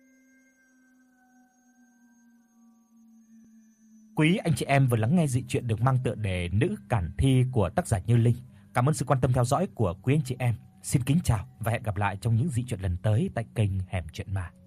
Quý anh chị em vừa lắng nghe dị truyện được mang tựa đề Nữ Cản Thi của tác giả Như Linh. Cảm ơn sự quan tâm theo dõi của quý anh chị em. Xin kính chào và hẹn gặp lại trong những dị truyện lần tới tại kênh Hẻm Truyện Ma.